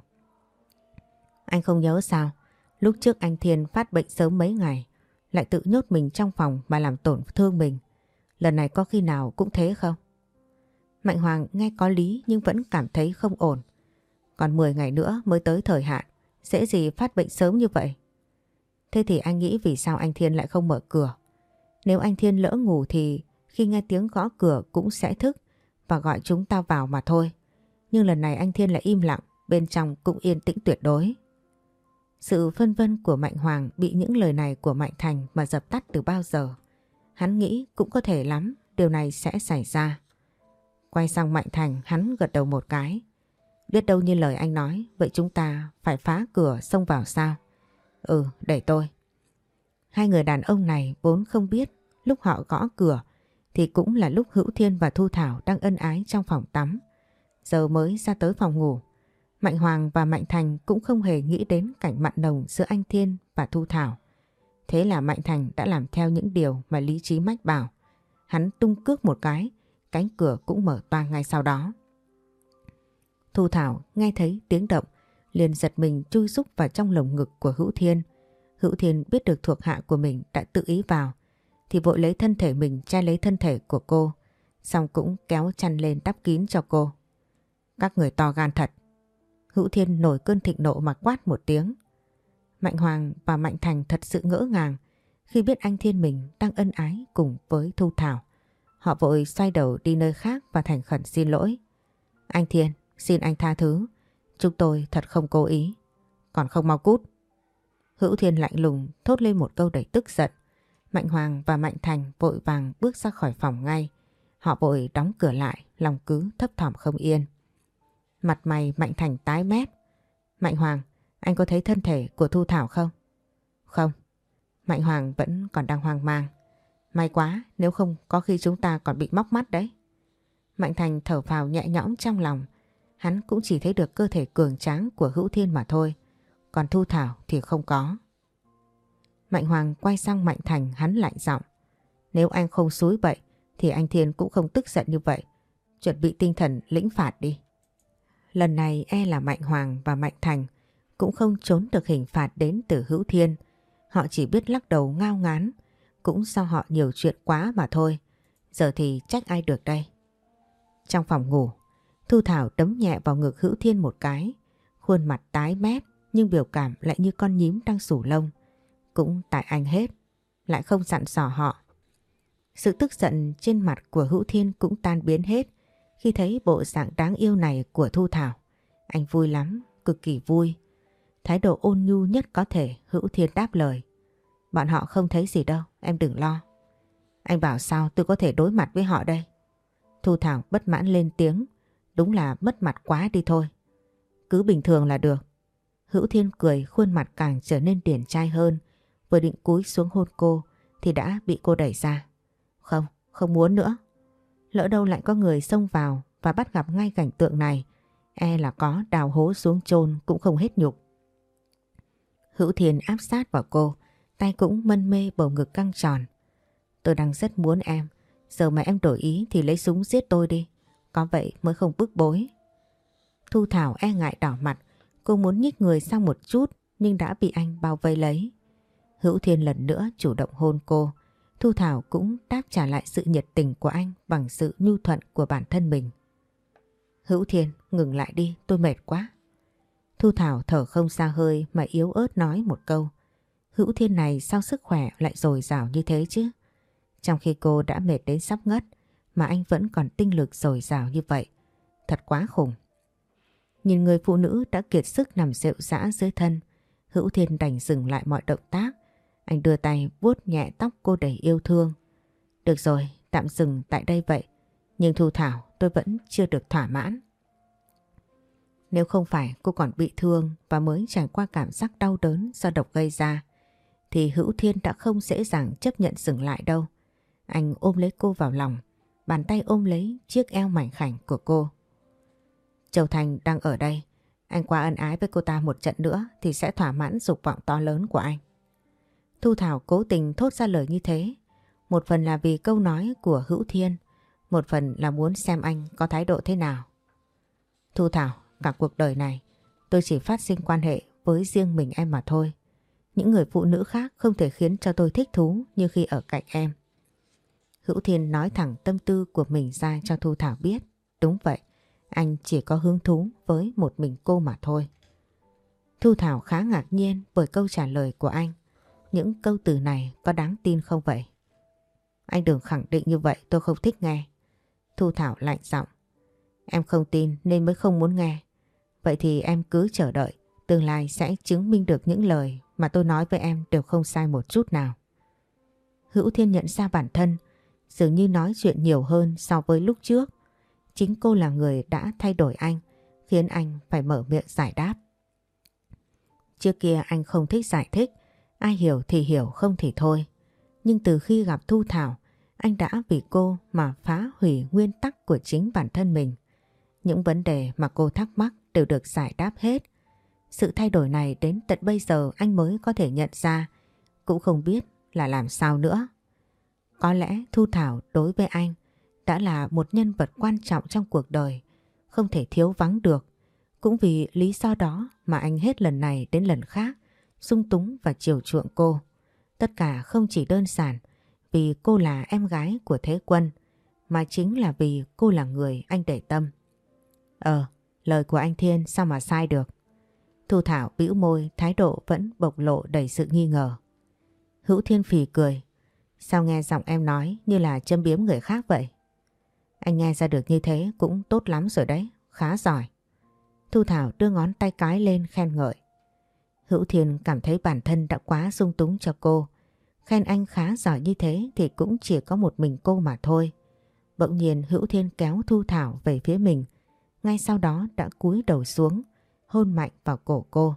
Anh không nhớ sao? Lúc trước anh Thiên phát bệnh sớm mấy ngày, lại tự nhốt mình trong phòng mà làm tổn thương mình. Lần này có khi nào cũng thế không? Mạnh Hoàng nghe có lý nhưng vẫn cảm thấy không ổn. Còn 10 ngày nữa mới tới thời hạn, dễ gì phát bệnh sớm như vậy? Thế thì anh nghĩ vì sao anh Thiên lại không mở cửa? Nếu anh Thiên lỡ ngủ thì khi nghe tiếng gõ cửa cũng sẽ thức và gọi chúng ta vào mà thôi. Nhưng lần này anh Thiên lại im lặng, bên trong cũng yên tĩnh tuyệt đối. Sự phân vân của Mạnh Hoàng bị những lời này của Mạnh Thành mà dập tắt từ bao giờ. Hắn nghĩ cũng có thể lắm, điều này sẽ xảy ra. Quay sang Mạnh Thành, hắn gật đầu một cái. Biết đâu như lời anh nói, vậy chúng ta phải phá cửa xông vào sao? Ừ, để tôi. Hai người đàn ông này vốn không biết lúc họ gõ cửa thì cũng là lúc Hữu Thiên và Thu Thảo đang ân ái trong phòng tắm. Giờ mới ra tới phòng ngủ. Mạnh Hoàng và Mạnh Thành cũng không hề nghĩ đến cảnh mặn nồng giữa anh Thiên và Thu Thảo. Thế là Mạnh Thành đã làm theo những điều mà lý trí mách bảo. Hắn tung cước một cái, cánh cửa cũng mở toang ngay sau đó. Thu Thảo nghe thấy tiếng động, liền giật mình chui rúc vào trong lồng ngực của Hữu Thiên. Hữu Thiên biết được thuộc hạ của mình đã tự ý vào, thì vội lấy thân thể mình che lấy thân thể của cô, xong cũng kéo chăn lên đắp kín cho cô. Các người to gan thật. Hữu Thiên nổi cơn thịnh nộ mà quát một tiếng. Mạnh Hoàng và Mạnh Thành thật sự ngỡ ngàng khi biết anh Thiên mình đang ân ái cùng với Thu Thảo. Họ vội xoay đầu đi nơi khác và thành khẩn xin lỗi. Anh Thiên, xin anh tha thứ. Chúng tôi thật không cố ý. Còn không mau cút. Hữu Thiên lạnh lùng thốt lên một câu đầy tức giận. Mạnh Hoàng và Mạnh Thành vội vàng bước ra khỏi phòng ngay. Họ vội đóng cửa lại, lòng cứ thấp thỏm không yên. Mặt mày Mạnh Thành tái mét. Mạnh Hoàng, anh có thấy thân thể của Thu Thảo không? Không. Mạnh Hoàng vẫn còn đang hoang mang. May quá, nếu không có khi chúng ta còn bị móc mắt đấy. Mạnh Thành thở phào nhẹ nhõm trong lòng. Hắn cũng chỉ thấy được cơ thể cường tráng của Hữu Thiên mà thôi. Còn Thu Thảo thì không có. Mạnh Hoàng quay sang Mạnh Thành, hắn lạnh giọng. Nếu anh không xúi bậy thì anh Thiên cũng không tức giận như vậy. Chuẩn bị tinh thần lĩnh phạt đi. Lần này e là Mạnh Hoàng và Mạnh Thành cũng không trốn được hình phạt đến từ Hữu Thiên. Họ chỉ biết lắc đầu ngao ngán. Cũng do họ nhiều chuyện quá mà thôi. Giờ thì trách ai được đây. Trong phòng ngủ, Thu Thảo đấm nhẹ vào ngực Hữu Thiên một cái. Khuôn mặt tái mét nhưng biểu cảm lại như con nhím đang sủ lông. Cũng tại anh hết, lại không dặn dò họ. Sự tức giận trên mặt của Hữu Thiên cũng tan biến hết khi thấy bộ dạng đáng yêu này của Thu Thảo. Anh vui lắm, cực kỳ vui. Thái độ ôn nhu nhất có thể, Hữu Thiên đáp lời. Bọn họ không thấy gì đâu, em đừng lo. Anh bảo sao tôi có thể đối mặt với họ đây? Thu Thảo bất mãn lên tiếng. Đúng là mất mặt quá đi thôi. Cứ bình thường là được. Hữu Thiên cười, khuôn mặt càng trở nên điển trai hơn. Vừa định cúi xuống hôn cô thì đã bị cô đẩy ra. Không, không muốn nữa. Lỡ đâu lại có người xông vào và bắt gặp ngay cảnh tượng này, e là có đào hố xuống chôn cũng không hết nhục. Hữu Thiên áp sát vào cô, tay cũng mân mê bầu ngực căng tròn. Tôi đang rất muốn em, giờ mà em đổi ý thì lấy súng giết tôi đi, có vậy mới không bức bối. Thu Thảo e ngại đỏ mặt, cô muốn nhích người sang một chút nhưng đã bị anh bao vây lấy. Hữu Thiên lần nữa chủ động hôn cô, Thu Thảo cũng đáp trả lại sự nhiệt tình của anh bằng sự nhu thuận của bản thân mình. Hữu Thiên, ngừng lại đi, tôi mệt quá. Thu Thảo thở không ra hơi mà yếu ớt nói một câu. Hữu Thiên này sao sức khỏe lại dồi dào như thế chứ? Trong khi cô đã mệt đến sắp ngất mà anh vẫn còn tinh lực dồi dào như vậy. Thật quá khủng. Nhìn người phụ nữ đã kiệt sức nằm rệu rã dưới thân, Hữu Thiên đành dừng lại mọi động tác. Anh đưa tay vuốt nhẹ tóc cô đầy yêu thương. Được rồi, tạm dừng tại đây vậy. Nhưng Thu Thảo, tôi vẫn chưa được thỏa mãn. Nếu không phải cô còn bị thương và mới trải qua cảm giác đau đớn do độc gây ra, thì Hữu Thiên đã không dễ dàng chấp nhận dừng lại đâu. Anh ôm lấy cô vào lòng, bàn tay ôm lấy chiếc eo mảnh khảnh của cô. Châu Thành đang ở đây, anh qua ân ái với cô ta một trận nữa thì sẽ thỏa mãn dục vọng to lớn của anh. Thu Thảo cố tình thốt ra lời như thế, một phần là vì câu nói của Hữu Thiên, một phần là muốn xem anh có thái độ thế nào. Thu Thảo, cả cuộc đời này tôi chỉ phát sinh quan hệ với riêng mình em mà thôi. Những người phụ nữ khác không thể khiến cho tôi thích thú như khi ở cạnh em. Hữu Thiên nói thẳng tâm tư của mình ra cho Thu Thảo biết. Đúng vậy, anh chỉ có hứng thú với một mình cô mà thôi. Thu Thảo khá ngạc nhiên bởi câu trả lời của anh. Những câu từ này có đáng tin không vậy? Anh đừng khẳng định như vậy, tôi không thích nghe. Thu Thảo lạnh giọng. Em không tin nên mới không muốn nghe. Vậy thì em cứ chờ đợi, tương lai sẽ chứng minh được những lời mà tôi nói với em đều không sai một chút nào. Hữu Thiên nhận ra bản thân dường như nói chuyện nhiều hơn so với lúc trước. Chính cô là người đã thay đổi anh, khiến anh phải mở miệng giải đáp. Trước kia anh không thích giải thích, ai hiểu thì hiểu, không thì thôi. Nhưng từ khi gặp Thu Thảo, anh đã vì cô mà phá hủy nguyên tắc của chính bản thân mình. Những vấn đề mà cô thắc mắc đều được giải đáp hết. Sự thay đổi này đến tận bây giờ anh mới có thể nhận ra, cũng không biết là làm sao nữa. Có lẽ Thu Thảo đối với anh đã là một nhân vật quan trọng trong cuộc đời, không thể thiếu vắng được. Cũng vì lý do đó mà anh hết lần này đến lần khác sung túng và chiều chuộng cô. Tất cả không chỉ đơn giản vì cô là em gái của Thế Quân, mà chính là vì cô là người anh để tâm. Lời của anh Thiên sao mà sai được? Thu Thảo bĩu môi, thái độ vẫn bộc lộ đầy sự nghi ngờ. Hữu Thiên phì cười. Sao nghe giọng em nói như là châm biếm người khác vậy? Anh nghe ra được như thế cũng tốt lắm rồi đấy, khá giỏi. Thu Thảo đưa ngón tay cái lên khen ngợi. Hữu Thiên cảm thấy bản thân đã quá sung túng cho cô. Khen anh khá giỏi như thế thì cũng chỉ có một mình cô mà thôi. Bỗng nhiên Hữu Thiên kéo Thu Thảo về phía mình, ngay sau đó đã cúi đầu xuống, hôn mạnh vào cổ cô.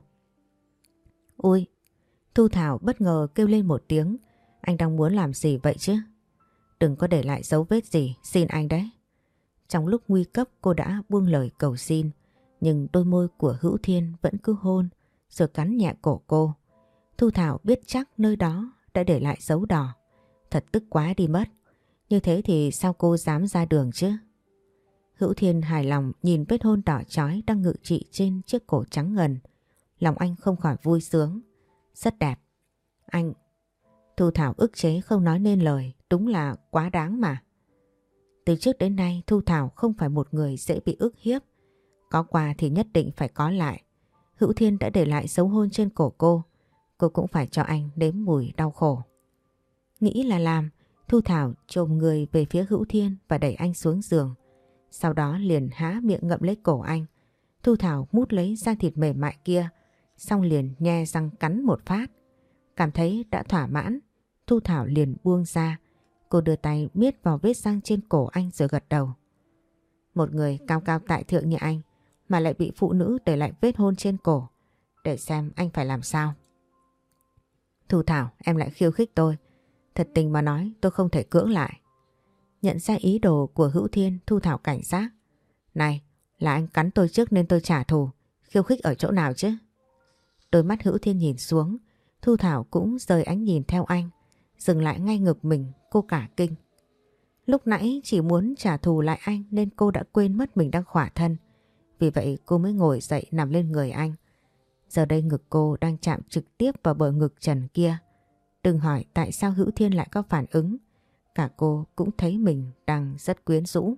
Ui! Thu Thảo bất ngờ kêu lên một tiếng. Anh đang muốn làm gì vậy chứ? Đừng có để lại dấu vết gì, xin anh đấy. Trong lúc nguy cấp cô đã buông lời cầu xin, nhưng đôi môi của Hữu Thiên vẫn cứ hôn rồi cắn nhẹ cổ cô. Thu Thảo biết chắc nơi đó đã để lại dấu đỏ. Thật tức quá đi mất. Như thế thì sao cô dám ra đường chứ? Hữu Thiên hài lòng nhìn vết hôn đỏ chói đang ngự trị trên chiếc cổ trắng ngần. Lòng anh không khỏi vui sướng. Rất đẹp. Anh... Thu Thảo ức chế không nói nên lời. Đúng là quá đáng mà. Từ trước đến nay Thu Thảo không phải một người dễ bị ức hiếp. Có quà thì nhất định phải có lại. Hữu Thiên đã để lại dấu hôn trên cổ cô. Cô cũng phải cho anh nếm mùi đau khổ. Nghĩ là làm, Thu Thảo chồm người về phía Hữu Thiên và đẩy anh xuống giường. Sau đó liền há miệng ngậm lấy cổ anh. Thu Thảo mút lấy da thịt mềm mại kia, xong liền nhe răng cắn một phát. Cảm thấy đã thỏa mãn, Thu Thảo liền buông ra. Cô đưa tay miết vào vết răng trên cổ anh rồi gật đầu. Một người cao cao tại thượng như anh mà lại bị phụ nữ để lại vết hôn trên cổ. Để xem anh phải làm sao. Thu Thảo, em lại khiêu khích tôi. Thật tình mà nói tôi không thể cưỡng lại. Nhận ra ý đồ của Hữu Thiên, Thu Thảo cảnh giác. Này, là anh cắn tôi trước nên tôi trả thù. Khiêu khích ở chỗ nào chứ? Đôi mắt Hữu Thiên nhìn xuống. Thu Thảo cũng rời ánh nhìn theo anh. Dừng lại ngay ngực mình, cô cả kinh. Lúc nãy chỉ muốn trả thù lại anh nên cô đã quên mất mình đang khỏa thân. Vì vậy cô mới ngồi dậy nằm lên người anh. Giờ đây ngực cô đang chạm trực tiếp vào bờ ngực trần kia. Đừng hỏi tại sao Hữu Thiên lại có phản ứng. Cả cô cũng thấy mình đang rất quyến rũ.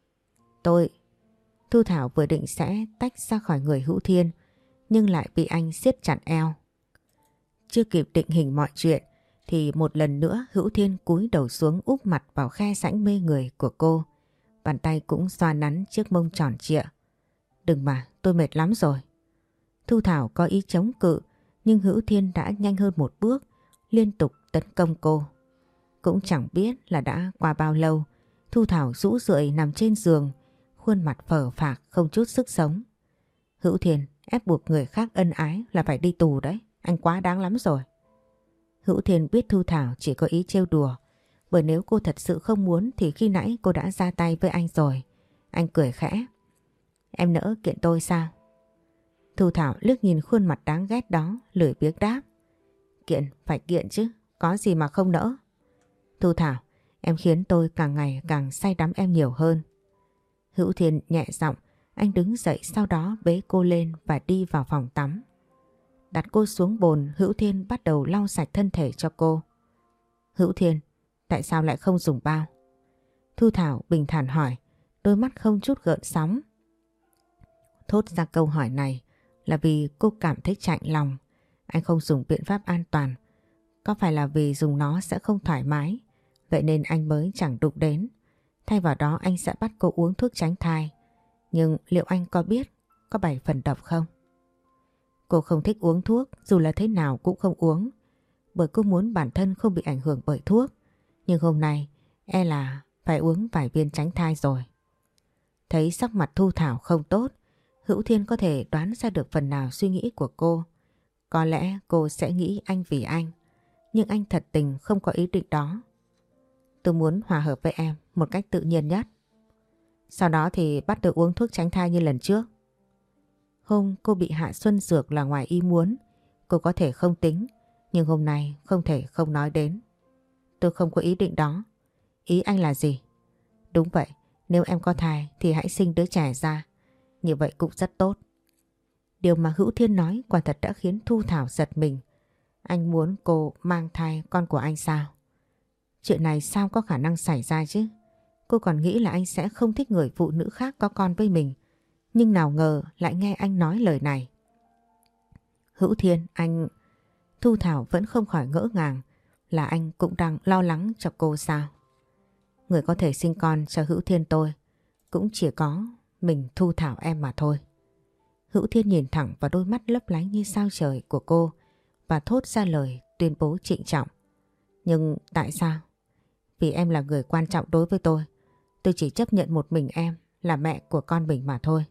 Thu Thảo vừa định sẽ tách ra khỏi người Hữu Thiên nhưng lại bị anh siết chặt eo. Chưa kịp định hình mọi chuyện thì một lần nữa Hữu Thiên cúi đầu xuống úp mặt vào khe sãnh mê người của cô. Bàn tay cũng xoa nắn chiếc mông tròn trịa. Đừng mà, tôi mệt lắm rồi. Thu Thảo có ý chống cự nhưng Hữu Thiên đã nhanh hơn một bước, liên tục tấn công cô. Cũng chẳng biết là đã qua bao lâu, Thu Thảo rũ rượi nằm trên giường, khuôn mặt phờ phạc không chút sức sống. Hữu Thiên, ép buộc người khác ân ái là phải đi tù đấy, anh quá đáng lắm rồi. Hữu Thiên biết Thu Thảo chỉ có ý trêu đùa, bởi nếu cô thật sự không muốn thì khi nãy cô đã ra tay với anh rồi. Anh cười khẽ. Em nỡ kiện tôi sao? Thu Thảo liếc nhìn khuôn mặt đáng ghét đó, lười biếng đáp. Kiện, phải kiện chứ, có gì mà không nỡ. Thu Thảo, em khiến tôi càng ngày càng say đắm em nhiều hơn. Hữu Thiên nhẹ giọng, anh đứng dậy sau đó bế cô lên và đi vào phòng tắm. Đặt cô xuống bồn, Hữu Thiên bắt đầu lau sạch thân thể cho cô. Hữu Thiên, tại sao lại không dùng bao? Thu Thảo bình thản hỏi, đôi mắt không chút gợn sóng. Thốt ra câu hỏi này là vì cô cảm thấy chạnh lòng. Anh không dùng biện pháp an toàn. Có phải là vì dùng nó sẽ không thoải mái, vậy nên anh mới chẳng đụng đến. Thay vào đó anh sẽ bắt cô uống thuốc tránh thai. Nhưng liệu anh có biết có 7 phần độc không? Cô không thích uống thuốc, dù là thế nào cũng không uống. Bởi cô muốn bản thân không bị ảnh hưởng bởi thuốc. Nhưng hôm nay e là phải uống vài viên tránh thai rồi. Thấy sắc mặt Thu Thảo không tốt, Hữu Thiên có thể đoán ra được phần nào suy nghĩ của cô. Có lẽ cô sẽ nghĩ anh vì anh. Nhưng anh thật tình không có ý định đó. Tôi muốn hòa hợp với em một cách tự nhiên nhất. Sau đó thì bắt đầu uống thuốc tránh thai như lần trước. Hôm cô bị hạ xuân dược là ngoài ý muốn. Cô có thể không tính, nhưng hôm nay không thể không nói đến. Tôi không có ý định đó. Ý anh là gì? Đúng vậy, nếu em có thai thì hãy sinh đứa trẻ ra. Như vậy cũng rất tốt. Điều mà Hữu Thiên nói quả thật đã khiến Thu Thảo giật mình. Anh muốn cô mang thai con của anh sao? Chuyện này sao có khả năng xảy ra chứ? Cô còn nghĩ là anh sẽ không thích người phụ nữ khác có con với mình. Nhưng nào ngờ lại nghe anh nói lời này. Hữu Thiên, anh... Thu Thảo vẫn không khỏi ngỡ ngàng. Là anh cũng đang lo lắng cho cô sao? Người có thể sinh con cho Hữu Thiên tôi cũng chỉ có mình Thu Thảo em mà thôi. Hữu Thiên nhìn thẳng vào đôi mắt lấp lánh như sao trời của cô và thốt ra lời tuyên bố trịnh trọng. Nhưng tại sao? Vì em là người quan trọng đối với tôi. Tôi chỉ chấp nhận một mình em là mẹ của con mình mà thôi.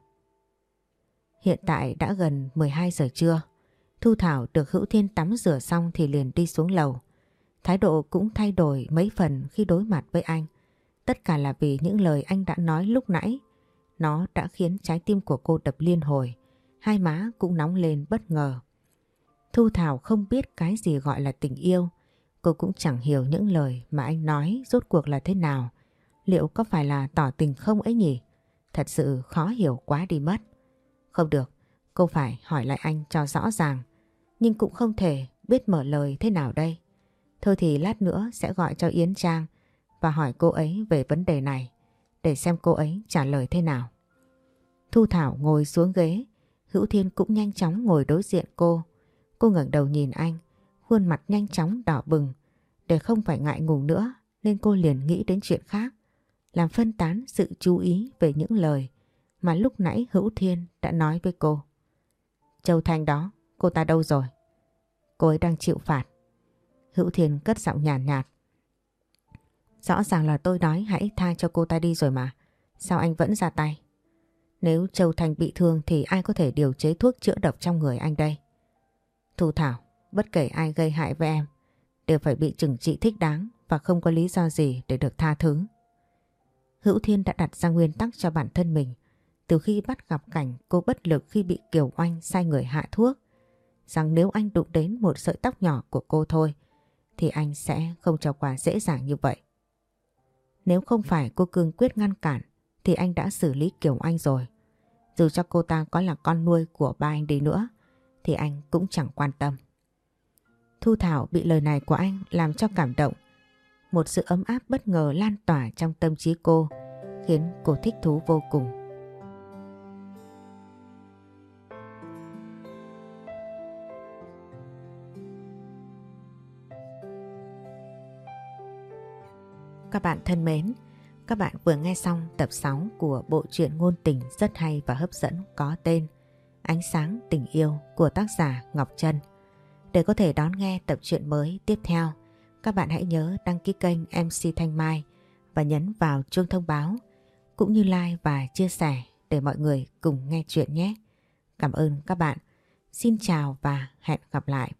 Hiện tại đã gần 12 giờ trưa. Thu Thảo được Hữu Thiên tắm rửa xong thì liền đi xuống lầu. Thái độ cũng thay đổi mấy phần khi đối mặt với anh. Tất cả là vì những lời anh đã nói lúc nãy. Nó đã khiến trái tim của cô đập liên hồi. Hai má cũng nóng lên bất ngờ. Thu Thảo không biết cái gì gọi là tình yêu. Cô cũng chẳng hiểu những lời mà anh nói rốt cuộc là thế nào. Liệu có phải là tỏ tình không ấy nhỉ? Thật sự khó hiểu quá đi mất. Không được, cô phải hỏi lại anh cho rõ ràng. Nhưng cũng không thể biết mở lời thế nào đây. Thôi thì lát nữa sẽ gọi cho Yến Trang và hỏi cô ấy về vấn đề này, để xem cô ấy trả lời thế nào. Thu Thảo ngồi xuống ghế, Hữu Thiên cũng nhanh chóng ngồi đối diện cô. Cô ngẩng đầu nhìn anh, khuôn mặt nhanh chóng đỏ bừng. Để không phải ngại ngùng nữa nên cô liền nghĩ đến chuyện khác, làm phân tán sự chú ý về những lời mà lúc nãy Hữu Thiên đã nói với cô. Châu Thanh đó, cô ta đâu rồi? Cô ấy đang chịu phạt. Hữu Thiên cất giọng nhàn nhạt. Rõ ràng là tôi nói hãy tha cho cô ta đi rồi mà. Sao anh vẫn ra tay? Nếu Châu Thành bị thương thì ai có thể điều chế thuốc chữa độc trong người anh đây? Thu Thảo, bất kể ai gây hại với em đều phải bị trừng trị thích đáng và không có lý do gì để được tha thứ. Hữu Thiên đã đặt ra nguyên tắc cho bản thân mình từ khi bắt gặp cảnh cô bất lực khi bị Kiều Oanh sai người hạ thuốc, rằng nếu anh đụng đến một sợi tóc nhỏ của cô thôi thì anh sẽ không cho qua dễ dàng như vậy. Nếu không phải cô cương quyết ngăn cản thì anh đã xử lý Kiều Oanh rồi. Dù cho cô ta có là con nuôi của ba anh đi nữa thì anh cũng chẳng quan tâm. Thu Thảo bị lời này của anh làm cho cảm động. Một sự ấm áp bất ngờ lan tỏa trong tâm trí cô, khiến cô thích thú vô cùng. Các bạn thân mến, các bạn vừa nghe xong tập 6 của bộ truyện ngôn tình rất hay và hấp dẫn có tên Ánh sáng tình yêu của tác giả Ngọc Trân. Để có thể đón nghe tập truyện mới tiếp theo, các bạn hãy nhớ đăng ký kênh MC Thanh Mai và nhấn vào chuông thông báo, cũng như like và chia sẻ để mọi người cùng nghe chuyện nhé. Cảm ơn các bạn. Xin chào và hẹn gặp lại.